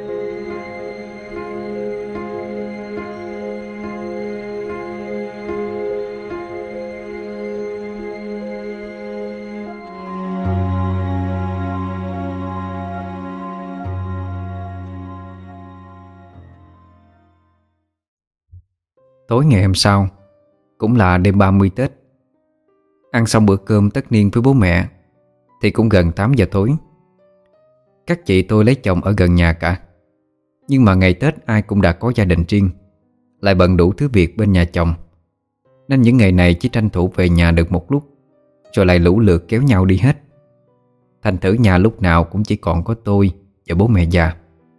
Tối ngày hôm sau, cũng là đêm ba mươi Tết. Ăn xong bữa cơm tất niên với bố mẹ thì cũng gần tám giờ tối. Các chị tôi lấy chồng ở gần nhà cả, nhưng mà ngày Tết ai cũng đã có gia đình riêng, lại bận đủ thứ việc bên nhà chồng, nên những ngày này chỉ tranh thủ về nhà được một lúc, rồi lại lũ lượt kéo nhau đi hết. Thành thử nhà lúc nào cũng chỉ còn có tôi và bố mẹ già.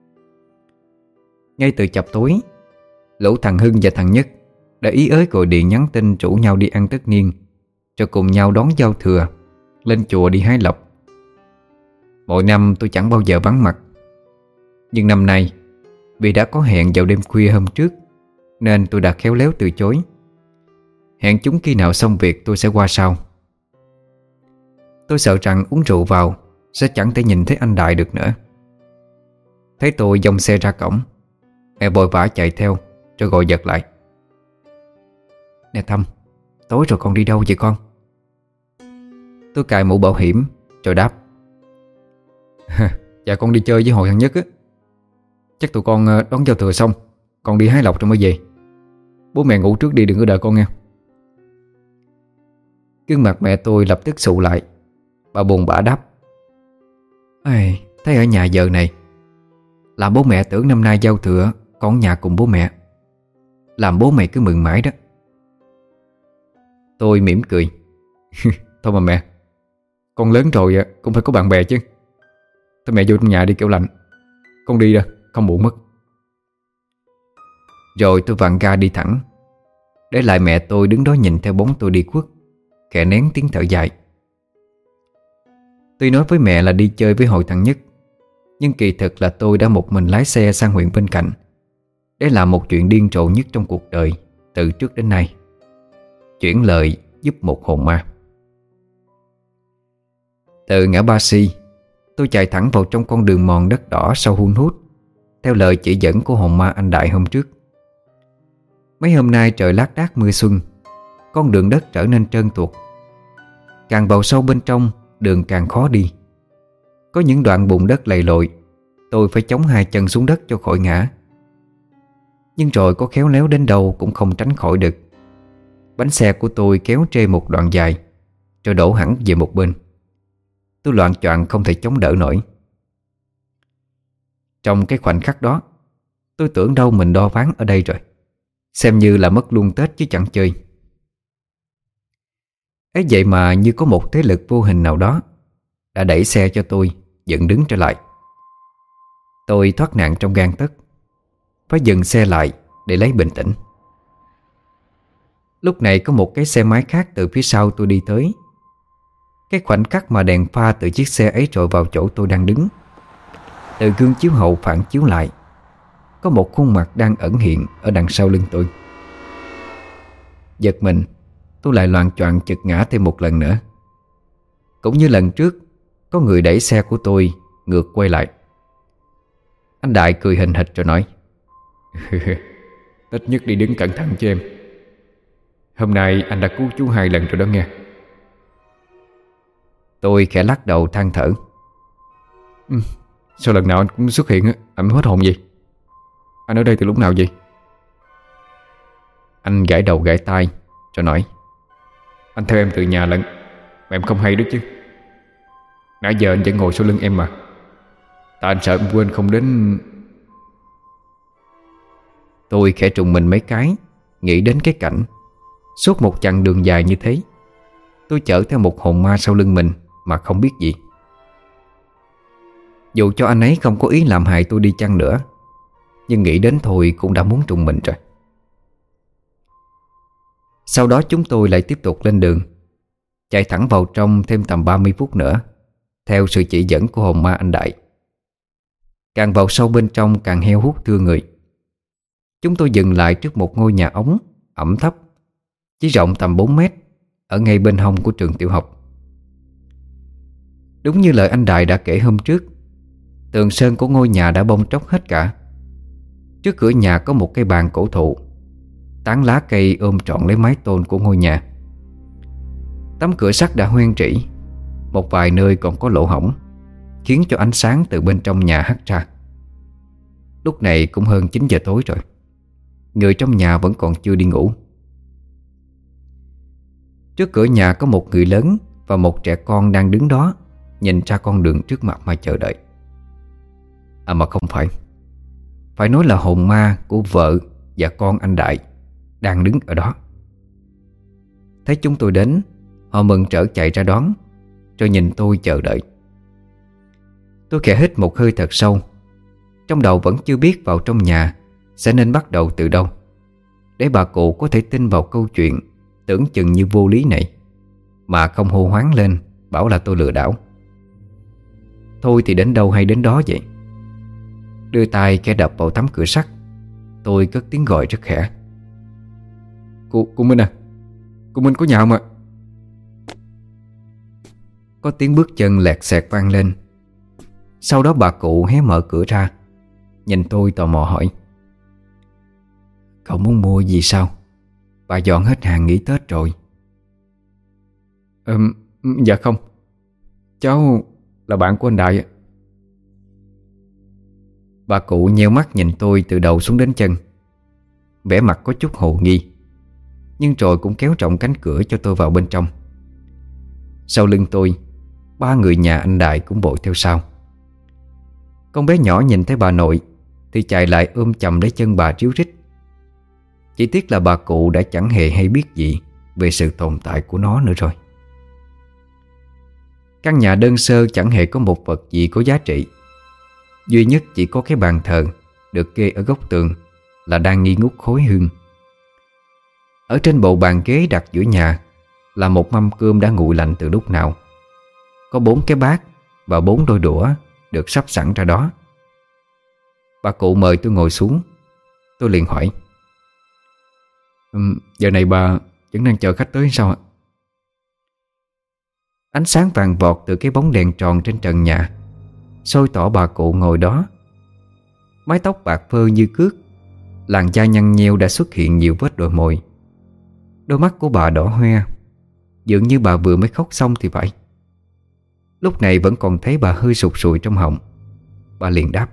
Ngay từ chập tối, lũ thằng Hưng và thằng Nhất đã ý ới gọi điện nhắn tin rủ nhau đi ăn tất niên, rồi cùng nhau đón giao thừa, lên chùa đi hái lộc. Mỗi năm tôi chẳng bao giờ vắng mặt, nhưng năm nay vì đã có hẹn vào đêm khuya hôm trước, nên tôi đã khéo léo từ chối. Hẹn chúng khi nào xong việc tôi sẽ qua sau. Tôi sợ rằng uống rượu vào sẽ chẳng thể nhìn thấy anh Đại được nữa. Thấy tôi dông xe ra cổng, mẹ vội vã chạy theo rồi gọi giật lại: Nè Thâm, tối rồi con đi đâu vậy con? Tôi cài mũ bảo hiểm rồi đáp: Dạ con đi chơi với hội thằng Nhất á. Chắc tụi con đón giao thừa xong con đi hái lộc rồi mới về. Bố mẹ ngủ trước đi, đừng có đợi con nghe. Gương mặt mẹ tôi lập tức sụ lại. Bà buồn bã đáp: Ê, thấy ở nhà giờ này, làm bố mẹ tưởng năm nay giao thừa con ở nhà cùng bố mẹ, làm bố mẹ cứ mừng mãi đó. Tôi mỉm cười. Thôi mà mẹ, con lớn rồi cũng phải có bạn bè chứ. Thôi mẹ vô trong nhà đi kẻo lạnh. Con đi ra, không muộn mất. Rồi tôi vặn ga đi thẳng, để lại mẹ tôi đứng đó nhìn theo bóng tôi đi khuất, khẽ nén tiếng thở dài. Tôi nói với mẹ là đi chơi với hội thằng Nhất, Nhưng kỳ thực là tôi đã một mình lái xe sang huyện bên cạnh để làm một chuyện điên rồ nhất trong cuộc đời từ trước đến nay: chuyển lời giúp một hồn ma. Từ ngã ba Si, tôi chạy thẳng vào trong con đường mòn đất đỏ sâu hun hút, theo lời chỉ dẫn của hồn ma anh Đại hôm trước. Mấy hôm nay trời lác đác mưa xuân, con đường đất trở nên trơn tuột. Càng vào sâu bên trong, đường càng khó đi. Có những đoạn bùn đất lầy lội, tôi phải chống hai chân xuống đất cho khỏi ngã. Nhưng rồi có khéo léo đến đâu cũng không tránh khỏi được. Bánh xe của tôi kéo trê một đoạn dài, rồi đổ hẳn về một bên. Tôi loạng choạng không thể chống đỡ nổi. Trong cái khoảnh khắc đó, tôi tưởng đâu mình đo ván ở đây rồi, xem như là mất luôn Tết chứ chẳng chơi. Ấy vậy mà như có một thế lực vô hình nào đó đã đẩy xe cho tôi dựng đứng trở lại. Tôi thoát nạn trong gang tấc, phải dừng xe lại để lấy bình tĩnh. Lúc này có một cái xe máy khác từ phía sau tôi đi tới. Cái khoảnh khắc mà đèn pha từ chiếc xe ấy rọi vào chỗ tôi đang đứng, từ gương chiếu hậu phản chiếu lại, có một khuôn mặt đang ẩn hiện ở đằng sau lưng tôi. Giật mình, tôi lại loạng choạng chực ngã thêm một lần nữa. Cũng như lần trước, có người đẩy xe của tôi ngược quay lại. Anh Đại cười hình hịch rồi nói: Ít nhất đi đứng cẩn thận cho em. Hôm nay anh đã cứu chú hai lần rồi đó nghe. Tôi khẽ lắc đầu than thở. ừ, Sao lần nào anh cũng xuất hiện anh mới hết hồn gì? Anh ở đây từ lúc nào vậy? Anh gãi đầu gãi tai rồi nói: Anh theo em từ nhà lận, mà em không hay đó chứ. Nãy giờ anh vẫn ngồi sau lưng em mà. Tại anh sợ em quên không đến. Tôi khẽ trùng mình mấy cái, nghĩ đến cái cảnh suốt một chặng đường dài như thế, tôi chở theo một hồn ma sau lưng mình mà không biết gì. Dù cho anh ấy không có ý làm hại tôi đi chăng nữa, nhưng nghĩ đến thôi cũng đã muốn trùng mình rồi. Sau đó chúng tôi lại tiếp tục lên đường, chạy thẳng vào trong thêm tầm ba mươi phút nữa, theo sự chỉ dẫn của hồn ma anh Đại. Càng vào sâu bên trong càng heo hút thưa người. Chúng tôi dừng lại trước một ngôi nhà ống ẩm thấp, chỉ rộng tầm bốn mét, ở ngay bên hông của trường tiểu học. Đúng như lời anh Đại đã kể hôm trước, tường sơn của ngôi nhà đã bong tróc hết cả. Trước cửa nhà có một cây bàn cổ thụ, tán lá cây ôm trọn lấy mái tôn của ngôi nhà. Tấm cửa sắt đã hoen rỉ, một vài nơi còn có lỗ hổng, khiến cho ánh sáng từ bên trong nhà hắt ra. Lúc này cũng hơn chín giờ tối rồi, người trong nhà vẫn còn chưa đi ngủ. Trước cửa nhà có một người lớn và một trẻ con đang đứng đó, nhìn ra con đường trước mặt mà chờ đợi. À mà không phải, phải nói là hồn ma của vợ và con anh Đại đang đứng ở đó. Thấy chúng tôi đến, họ mừng rỡ chạy ra đón, rồi nhìn tôi chờ đợi. Tôi khẽ hít một hơi thật sâu. Trong đầu vẫn chưa biết vào trong nhà sẽ nên bắt đầu từ đâu, để bà cụ có thể tin vào câu chuyện tưởng chừng như vô lý này, mà không hô hoáng lên bảo là tôi lừa đảo. Thôi thì đến đâu hay đến đó vậy. Đưa tay kẻ đập vào tấm cửa sắt, tôi cất tiếng gọi rất khẽ: Cô, cô Minh à, cô Minh có nhà không ạ? Có tiếng bước chân lẹt xẹt vang lên. Sau đó bà cụ hé mở cửa ra, nhìn tôi tò mò hỏi: Cậu muốn mua gì sao? Bà dọn hết hàng nghỉ Tết rồi. Ừ, dạ không, cháu là bạn của anh Đại ạ. Bà cụ nheo mắt nhìn tôi từ đầu xuống đến chân, vẻ mặt có chút hồ nghi, nhưng rồi cũng kéo rộng cánh cửa cho tôi vào bên trong. Sau lưng tôi, ba người nhà anh Đại cũng vội theo sau. Con bé nhỏ nhìn thấy bà nội thì chạy lại ôm chầm lấy chân bà ríu rít. Chỉ tiếc là bà cụ đã chẳng hề hay biết gì về sự tồn tại của nó nữa rồi. Căn nhà đơn sơ chẳng hề có một vật gì có giá trị. Duy nhất chỉ có cái bàn thờ được kê ở góc tường là đang nghi ngút khói hương. Ở trên bộ bàn ghế đặt giữa nhà là một mâm cơm đã nguội lạnh từ lúc nào. Có bốn cái bát và bốn đôi đũa được sắp sẵn ra đó. Bà cụ mời tôi ngồi xuống. Tôi liền hỏi: um, Giờ này bà vẫn đang chờ khách tới sao ạ? Ánh sáng vàng vọt từ cái bóng đèn tròn trên trần nhà soi tỏ bà cụ ngồi đó. Mái tóc bạc phơ như cước, làn da nhăn nheo đã xuất hiện nhiều vết đồi mồi. Đôi mắt của bà đỏ hoe, dường như bà vừa mới khóc xong thì vậy. Lúc này vẫn còn thấy bà hơi sụt sùi trong họng. Bà liền đáp: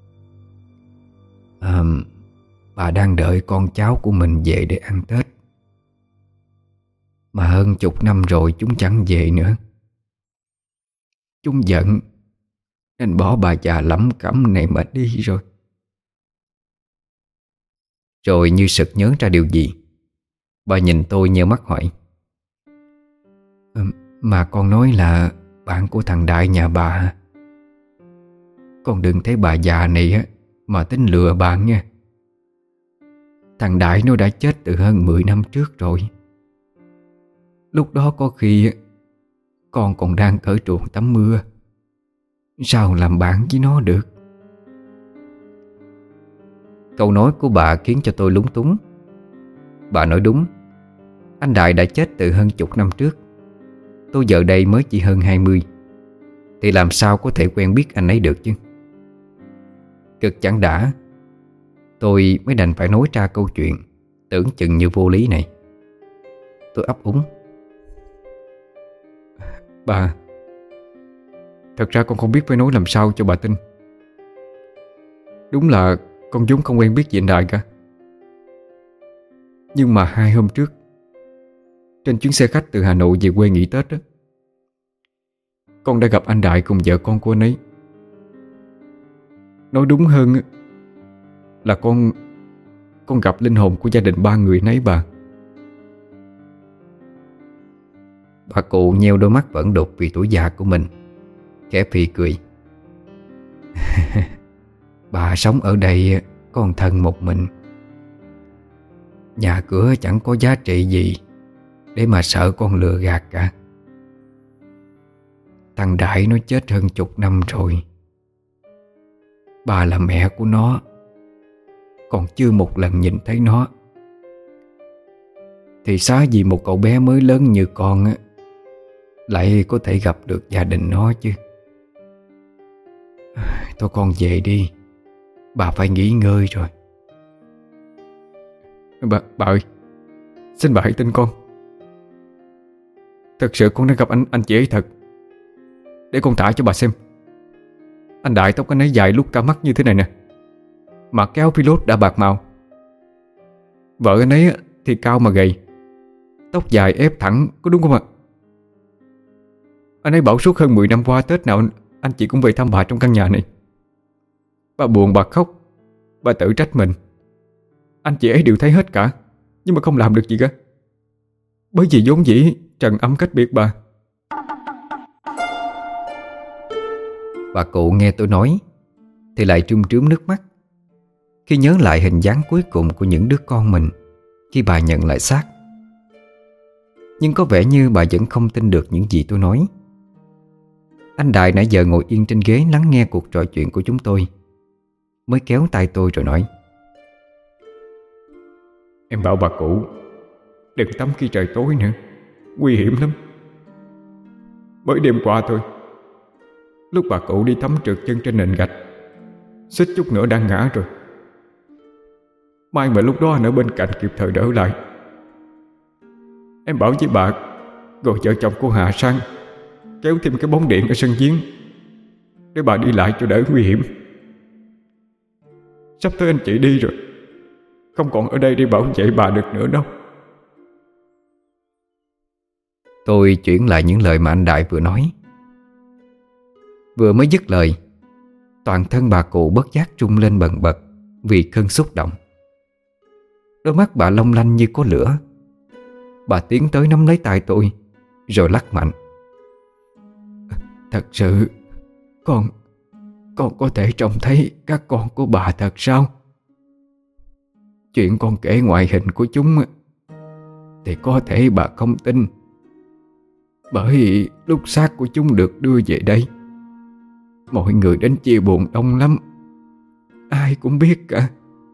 à, bà đang đợi con cháu của mình về để ăn Tết. Mà hơn chục năm rồi chúng chẳng về nữa. Chúng giận nên bỏ bà già lẩm cẩm này mà đi rồi. Rồi như sực nhớ ra điều gì, bà nhìn tôi nheo mắt hỏi: à, mà con nói là bạn của thằng Đại nhà bà hả? Con đừng thấy bà già này á mà tính lừa bạn nha. Thằng Đại nó đã chết từ hơn mười năm trước rồi. Lúc đó có khi con còn đang cởi truồng tắm mưa, sao làm bạn với nó được? Câu nói của bà khiến cho tôi lúng túng. Bà nói đúng. Anh Đại đã chết từ hơn chục năm trước. Tôi giờ đây mới chỉ hơn hai mươi, thì làm sao có thể quen biết anh ấy được chứ? Cực chẳng đã, tôi mới đành phải nói ra câu chuyện tưởng chừng như vô lý này. Tôi ấp úng: Bà, thật ra con không biết phải nói làm sao cho bà tin. Đúng là con vốn không quen biết gì anh Đại cả. Nhưng mà hai hôm trước, trên chuyến xe khách từ Hà Nội về quê nghỉ Tết đó, con đã gặp anh Đại cùng vợ con của anh ấy. Nói đúng hơn là con Con gặp linh hồn của gia đình ba người nấy bà. Bà cụ nheo đôi mắt vẫn đục vì tuổi già của mình, khẽ phì cười. Bà sống ở đây con thân một mình, nhà cửa chẳng có giá trị gì để mà sợ con lừa gạt cả. Thằng Đại nó chết hơn chục năm rồi. Bà là mẹ của nó, còn chưa một lần nhìn thấy nó, thì xá gì một cậu bé mới lớn như con á lại có thể gặp được gia đình nó chứ. Thôi con về đi, bà phải nghỉ ngơi rồi. Bà, bà ơi, xin bà hãy tin con. Thật sự con đã gặp anh anh chị ấy thật. Để con tả cho bà xem. Anh Đại tóc anh ấy dài lúc cả mắt như thế này nè, mặc cái áo pilot đã bạc màu. Vợ anh ấy thì cao mà gầy, tóc dài ép thẳng, có đúng không ạ? Anh ấy bảo suốt hơn mười năm qua Tết nào anh, anh chị cũng về thăm bà trong căn nhà này. Bà buồn, bà khóc, bà tự trách mình. Anh chị ấy đều thấy hết cả, nhưng mà không làm được gì cả. Bởi vì vốn dĩ trần âm cách biệt bà. Bà cụ nghe tôi nói thì lại trươm trướm nước mắt khi nhớ lại hình dáng cuối cùng của những đứa con mình khi bà nhận lại xác. Nhưng có vẻ như bà vẫn không tin được những gì tôi nói. Anh Đại nãy giờ ngồi yên trên ghế lắng nghe cuộc trò chuyện của chúng tôi, mới kéo tay tôi rồi nói: Em bảo bà cụ đừng tắm khi trời tối nữa, nguy hiểm lắm. Mới đêm qua thôi, lúc bà cụ đi tắm trượt chân trên nền gạch, suýt chút nữa đang ngã rồi. May mà lúc đó anh ở bên cạnh kịp thời đỡ lại. Em bảo với bà, rồi vợ chồng cô Hà sang kéo thêm cái bóng điện ở sân giếng để bà đi lại cho đỡ nguy hiểm. Sắp tới anh chị đi rồi, không còn ở đây để bảo vệ bà được nữa đâu. Tôi chuyển lại những lời mà anh Đại vừa nói. Vừa mới dứt lời, toàn thân bà cụ bất giác rung lên bần bật vì cơn xúc động. Đôi mắt bà long lanh như có lửa. Bà tiến tới nắm lấy tay tôi rồi lắc mạnh. Thật sự Con Con có thể trông thấy các con của bà thật sao? Chuyện con kể ngoại hình của chúng thì có thể bà không tin, bởi lúc xác của chúng được đưa về đây, Mọi người đến chia buồn đông lắm, ai cũng biết cả.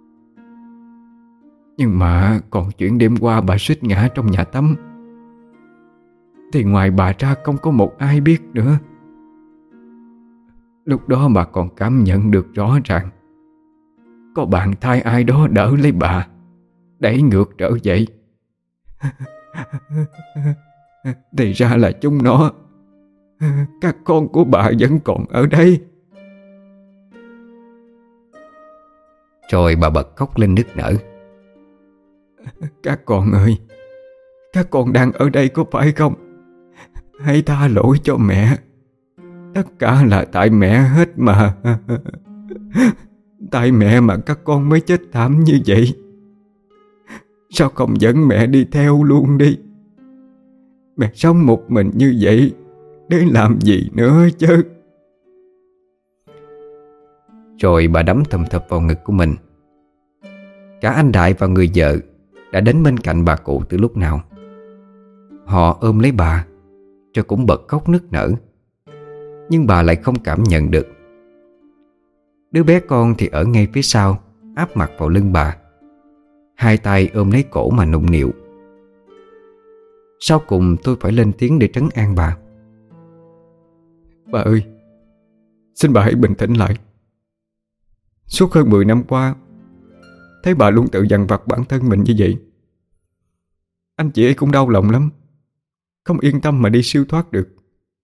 Nhưng mà còn chuyện đêm qua bà suýt ngã trong nhà tắm thì ngoài bà ra không có một ai biết nữa. Lúc đó bà còn cảm nhận được rõ ràng có bàn tay ai đó đỡ lấy bà, đẩy ngược trở dậy. Thì ra là chúng nó, các con của bà vẫn còn ở đây. Rồi bà bật khóc lên nức nở. Các con ơi, các con đang ở đây có phải không? Hãy tha lỗi cho mẹ. Tất cả là tại mẹ hết mà. Tại mẹ mà các con mới chết thảm như vậy. Sao không dẫn mẹ đi theo luôn đi? Mẹ sống một mình như vậy để làm gì nữa chứ? Rồi bà đấm thầm thập vào ngực của mình. Cả anh Đại và người vợ đã đến bên cạnh bà cụ từ lúc nào. Họ ôm lấy bà rồi cũng bật khóc nức nở. Nhưng bà lại không cảm nhận được. Đứa bé con thì ở ngay phía sau, áp mặt vào lưng bà, hai tay ôm lấy cổ mà nũng nịu. Sau cùng tôi phải lên tiếng để trấn an bà. Bà ơi, xin bà hãy bình tĩnh lại. Suốt hơn mười năm qua, thấy bà luôn tự dằn vặt bản thân mình như vậy. Anh chị ấy cũng đau lòng lắm, không yên tâm mà đi siêu thoát được.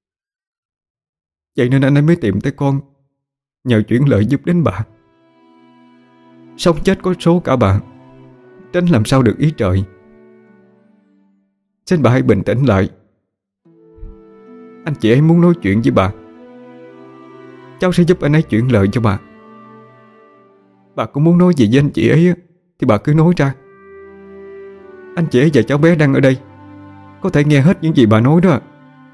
Vậy nên anh ấy mới tìm tới con, nhờ chuyển lời giúp đến bà. Sống chết có số cả bà, tránh làm sao được ý trời. Xin bà hãy bình tĩnh lại. Anh chị ấy muốn nói chuyện với bà, cháu sẽ giúp anh ấy chuyển lời cho bà. Bà cũng muốn nói gì với anh chị ấy thì bà cứ nói ra. Anh chị ấy và cháu bé đang ở đây, có thể nghe hết những gì bà nói đó.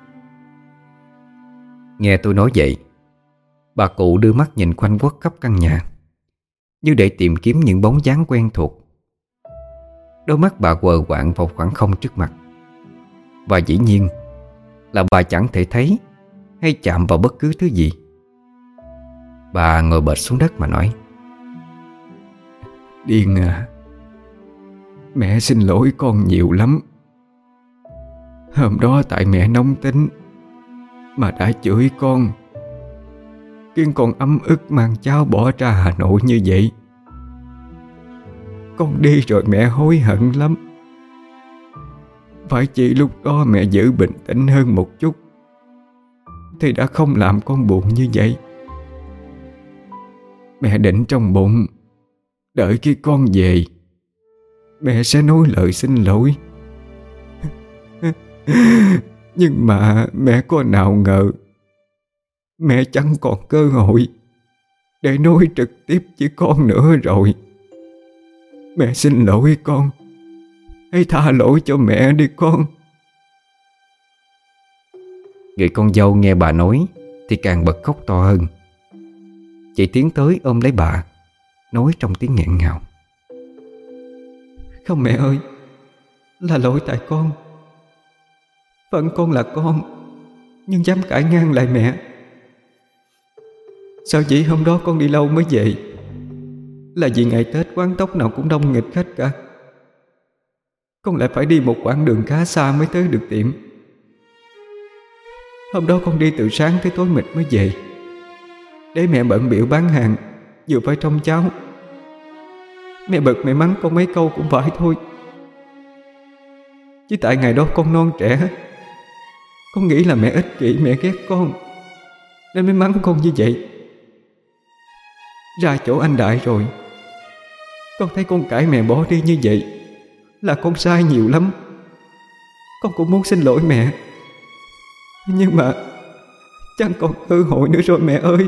Nghe tôi nói vậy, bà cụ đưa mắt nhìn quanh quất khắp căn nhà, như để tìm kiếm những bóng dáng quen thuộc. Đôi mắt bà quờ quạng vào khoảng không trước mặt. Và dĩ nhiên là bà chẳng thể thấy hay chạm vào bất cứ thứ gì. Bà ngồi bệt xuống đất mà nói: Điên à, mẹ xin lỗi con nhiều lắm. Hôm đó tại mẹ nóng tính mà đã chửi con, khiến con ấm ức mang cháu bỏ ra Hà Nội như vậy. Con đi rồi mẹ hối hận lắm. Phải chỉ lúc đó mẹ giữ bình tĩnh hơn một chút thì đã không làm con buồn như vậy. Mẹ định trong bụng đợi khi con về mẹ sẽ nói lời xin lỗi. Nhưng mà mẹ có nào ngờ mẹ chẳng còn cơ hội để nói trực tiếp với con nữa rồi. Mẹ xin lỗi con, hãy tha lỗi cho mẹ đi con. Người con dâu nghe bà nói thì càng bật khóc to hơn. Chị tiến tới ôm lấy bà, nói trong tiếng nghẹn ngào: Không mẹ ơi, là lỗi tại con. Phận con là con, nhưng dám cãi ngang lại mẹ. Sao chỉ hôm đó con đi lâu mới về là vì ngày Tết quán tóc nào cũng đông nghịch khách cả. Con lại phải đi một quãng đường khá xa mới tới được tiệm. Hôm đó con đi từ sáng tới tối mịt mới về, để mẹ bận bịu bán hàng, vừa phải trông cháu. Mẹ bực mẹ mắng con mấy câu cũng phải thôi. Chứ tại ngày đó con non trẻ, con nghĩ là mẹ ích kỷ, mẹ ghét con, nên mới mắng con như vậy. Ra chỗ anh Đại rồi, con thấy con cãi mẹ bỏ đi như vậy là con sai nhiều lắm. Con cũng muốn xin lỗi mẹ, nhưng mà chẳng còn cơ hội nữa rồi mẹ ơi.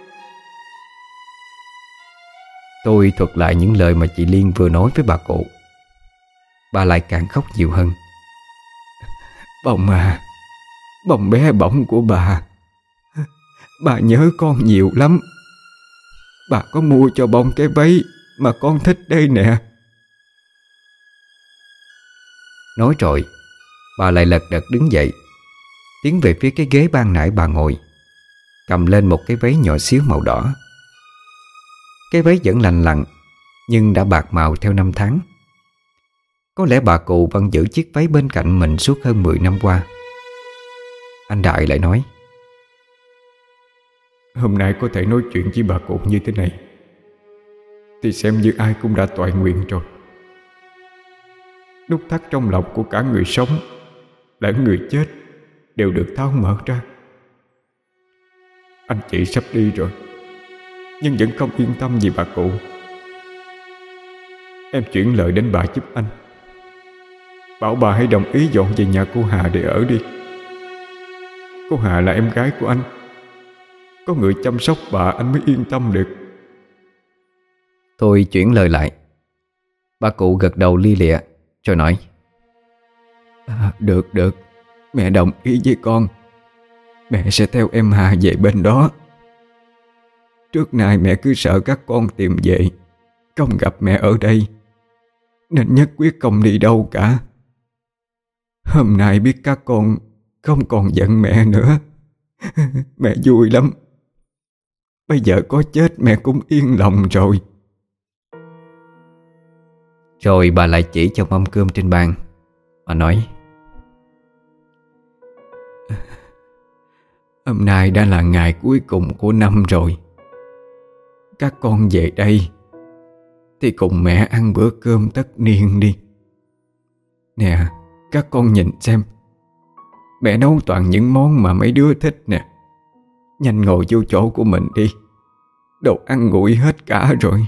Tôi thuật lại những lời mà chị Liên vừa nói với bà cụ. Bà lại càng khóc nhiều hơn. Bông à, bông bé bỏng của bà, bà nhớ con nhiều lắm. Bà có mua cho bông cái váy mà con thích đây nè. Nói rồi, bà lại lật đật đứng dậy, tiến về phía cái ghế ban nãy bà ngồi, cầm lên một cái váy nhỏ xíu màu đỏ. Cái váy vẫn lành lặn, nhưng đã bạc màu theo năm tháng. Có lẽ bà cụ vẫn giữ chiếc váy bên cạnh mình suốt hơn mười năm qua. Anh Đại lại nói: Hôm nay có thể nói chuyện với bà cụ như thế này thì xem như ai cũng đã toại nguyện rồi. Nút thắt trong lòng của cả người sống lẫn người chết đều được tháo mở ra. Anh chị sắp đi rồi, nhưng vẫn không yên tâm vì bà cụ. Em chuyển lời đến bà giúp anh, bảo bà hãy đồng ý dọn về nhà cô Hà để ở đi. Cô Hà là em gái của anh, có người chăm sóc bà anh mới yên tâm được. Tôi chuyển lời lại. Bà cụ gật đầu lia lịa rồi nói: à, Được được, mẹ đồng ý với con. Mẹ sẽ theo em Hà về bên đó. Trước nay mẹ cứ sợ các con tìm về không gặp mẹ ở đây, nên nhất quyết không đi đâu cả. Hôm nay biết các con không còn giận mẹ nữa, mẹ vui lắm. Bây giờ có chết mẹ cũng yên lòng rồi. Rồi bà lại chỉ cho mâm cơm trên bàn mà nói: Hôm nay đã là ngày cuối cùng của năm rồi. Các con về đây thì cùng mẹ ăn bữa cơm tất niên đi. Nè, các con nhìn xem, mẹ nấu toàn những món mà mấy đứa thích nè. Nhanh ngồi vô chỗ của mình đi, đồ ăn nguội hết cả rồi.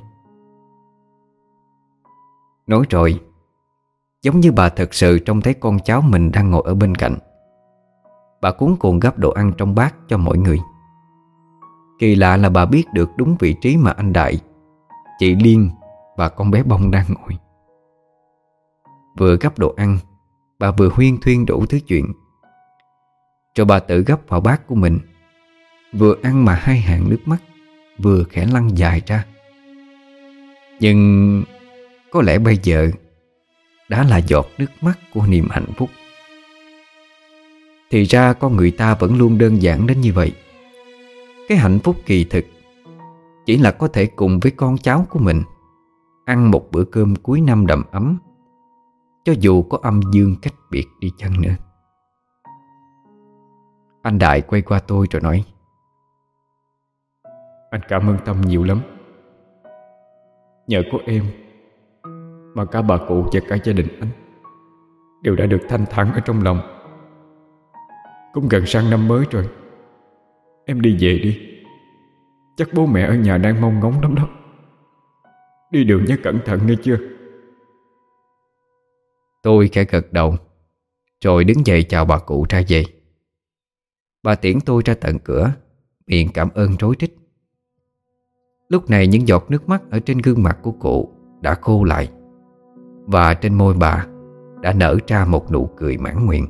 Nói rồi, giống như bà thật sự trông thấy con cháu mình đang ngồi ở bên cạnh, bà cuống cuồng gắp đồ ăn trong bát cho mọi người. Kỳ lạ là bà biết được đúng vị trí mà anh Đại, chị Liên và con bé Bông đang ngồi. Vừa gắp đồ ăn, bà vừa huyên thuyên đủ thứ chuyện. Rồi bà tự gắp vào bát của mình, vừa ăn mà hai hàng nước mắt vừa khẽ lăn dài ra. Nhưng có lẽ bây giờ đã là giọt nước mắt của niềm hạnh phúc. Thì ra con người ta vẫn luôn đơn giản đến như vậy. Cái hạnh phúc kỳ thực chỉ là có thể cùng với con cháu của mình ăn một bữa cơm cuối năm đầm ấm, cho dù có âm dương cách biệt đi chăng nữa. Anh Đại quay qua tôi rồi nói: Anh cảm ơn Tâm nhiều lắm. Nhờ có em mà cả bà cụ và cả gia đình anh đều đã được thanh thản ở trong lòng. Cũng gần sang năm mới rồi, em đi về đi. Chắc bố mẹ ở nhà đang mong ngóng lắm đó. Đi đường nhớ cẩn thận nghe chưa. Tôi khẽ gật đầu, rồi đứng dậy chào bà cụ ra về. Bà tiễn tôi ra tận cửa, miệng cảm ơn rối rít. Lúc này những giọt nước mắt ở trên gương mặt của cụ đã khô lại, và trên môi bà đã nở ra một nụ cười mãn nguyện.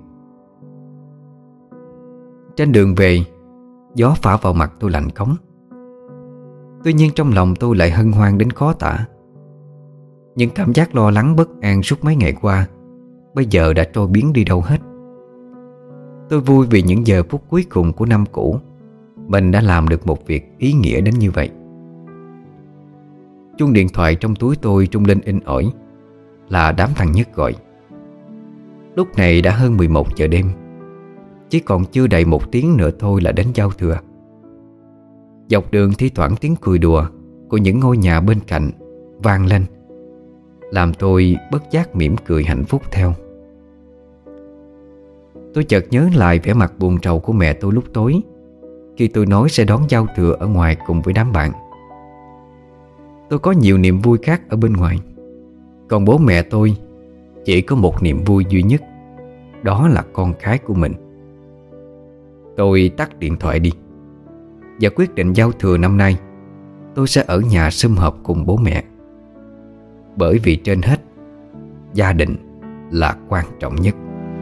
Trên đường về, gió phả vào mặt tôi lạnh cống. Tuy nhiên trong lòng tôi lại hân hoan đến khó tả. Những cảm giác lo lắng bất an suốt mấy ngày qua bây giờ đã trôi biến đi đâu hết. Tôi vui vì những giờ phút cuối cùng của năm cũ mình đã làm được một việc ý nghĩa đến như vậy. Chuông điện thoại trong túi tôi trung lên inh ỏi. Là đám thằng Nhất gọi. Lúc này đã hơn mười một giờ đêm, chỉ còn chưa đầy một tiếng nữa thôi là đến giao thừa. Dọc đường thi thoảng tiếng cười đùa của những ngôi nhà bên cạnh vang lên, làm tôi bất giác mỉm cười hạnh phúc theo. Tôi chợt nhớ lại vẻ mặt buồn rầu của mẹ tôi lúc tối, khi tôi nói sẽ đón giao thừa ở ngoài cùng với đám bạn. Tôi có nhiều niềm vui khác ở bên ngoài, còn bố mẹ tôi chỉ có một niềm vui duy nhất, đó là con cái của mình. Tôi tắt điện thoại đi và quyết định giao thừa năm nay tôi sẽ ở nhà sum họp cùng bố mẹ. Bởi vì trên hết, gia đình là quan trọng nhất.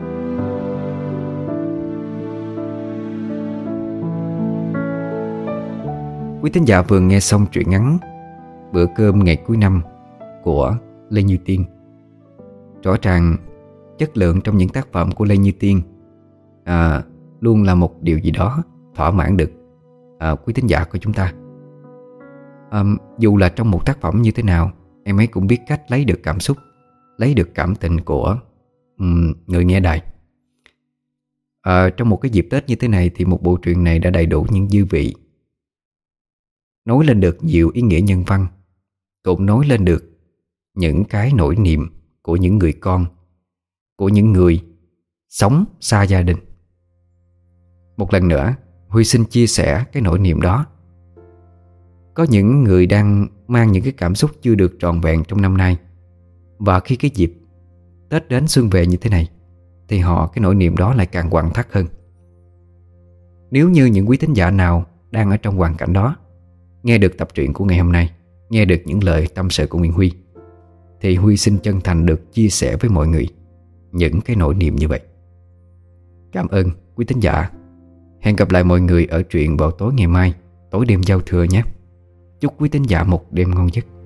Quý thính giả vừa nghe xong truyện ngắn Bữa cơm ngày cuối năm của Lê Như Tiên. Rõ ràng chất lượng trong những tác phẩm của Lê Như Tiên à, luôn là một điều gì đó thỏa mãn được à, quý thính giả của chúng ta. à, Dù là trong một tác phẩm như thế nào, em ấy cũng biết cách lấy được cảm xúc, lấy được cảm tình của um, người nghe đài. à, Trong một cái dịp Tết như thế này thì một bộ truyện này đã đầy đủ những dư vị, nói lên được nhiều ý nghĩa nhân văn, cũng nói lên được những cái nỗi niềm của những người con, của những người sống xa gia đình. Một lần nữa, Huy xin chia sẻ cái nỗi niềm đó. Có những người đang mang những cái cảm xúc chưa được trọn vẹn trong năm nay, và khi cái dịp Tết đến xuân về như thế này thì họ cái nỗi niềm đó lại càng quặn thắt hơn. Nếu như những quý thính giả nào đang ở trong hoàn cảnh đó nghe được tập truyện của ngày hôm nay, nghe được những lời tâm sự của Nguyễn Huy, thì Huy xin chân thành được chia sẻ với mọi người những cái nỗi niềm như vậy. Cảm ơn quý thính giả. Hẹn gặp lại mọi người ở truyện vào tối ngày mai, tối đêm giao thừa nhé. Chúc quý thính giả một đêm ngon giấc.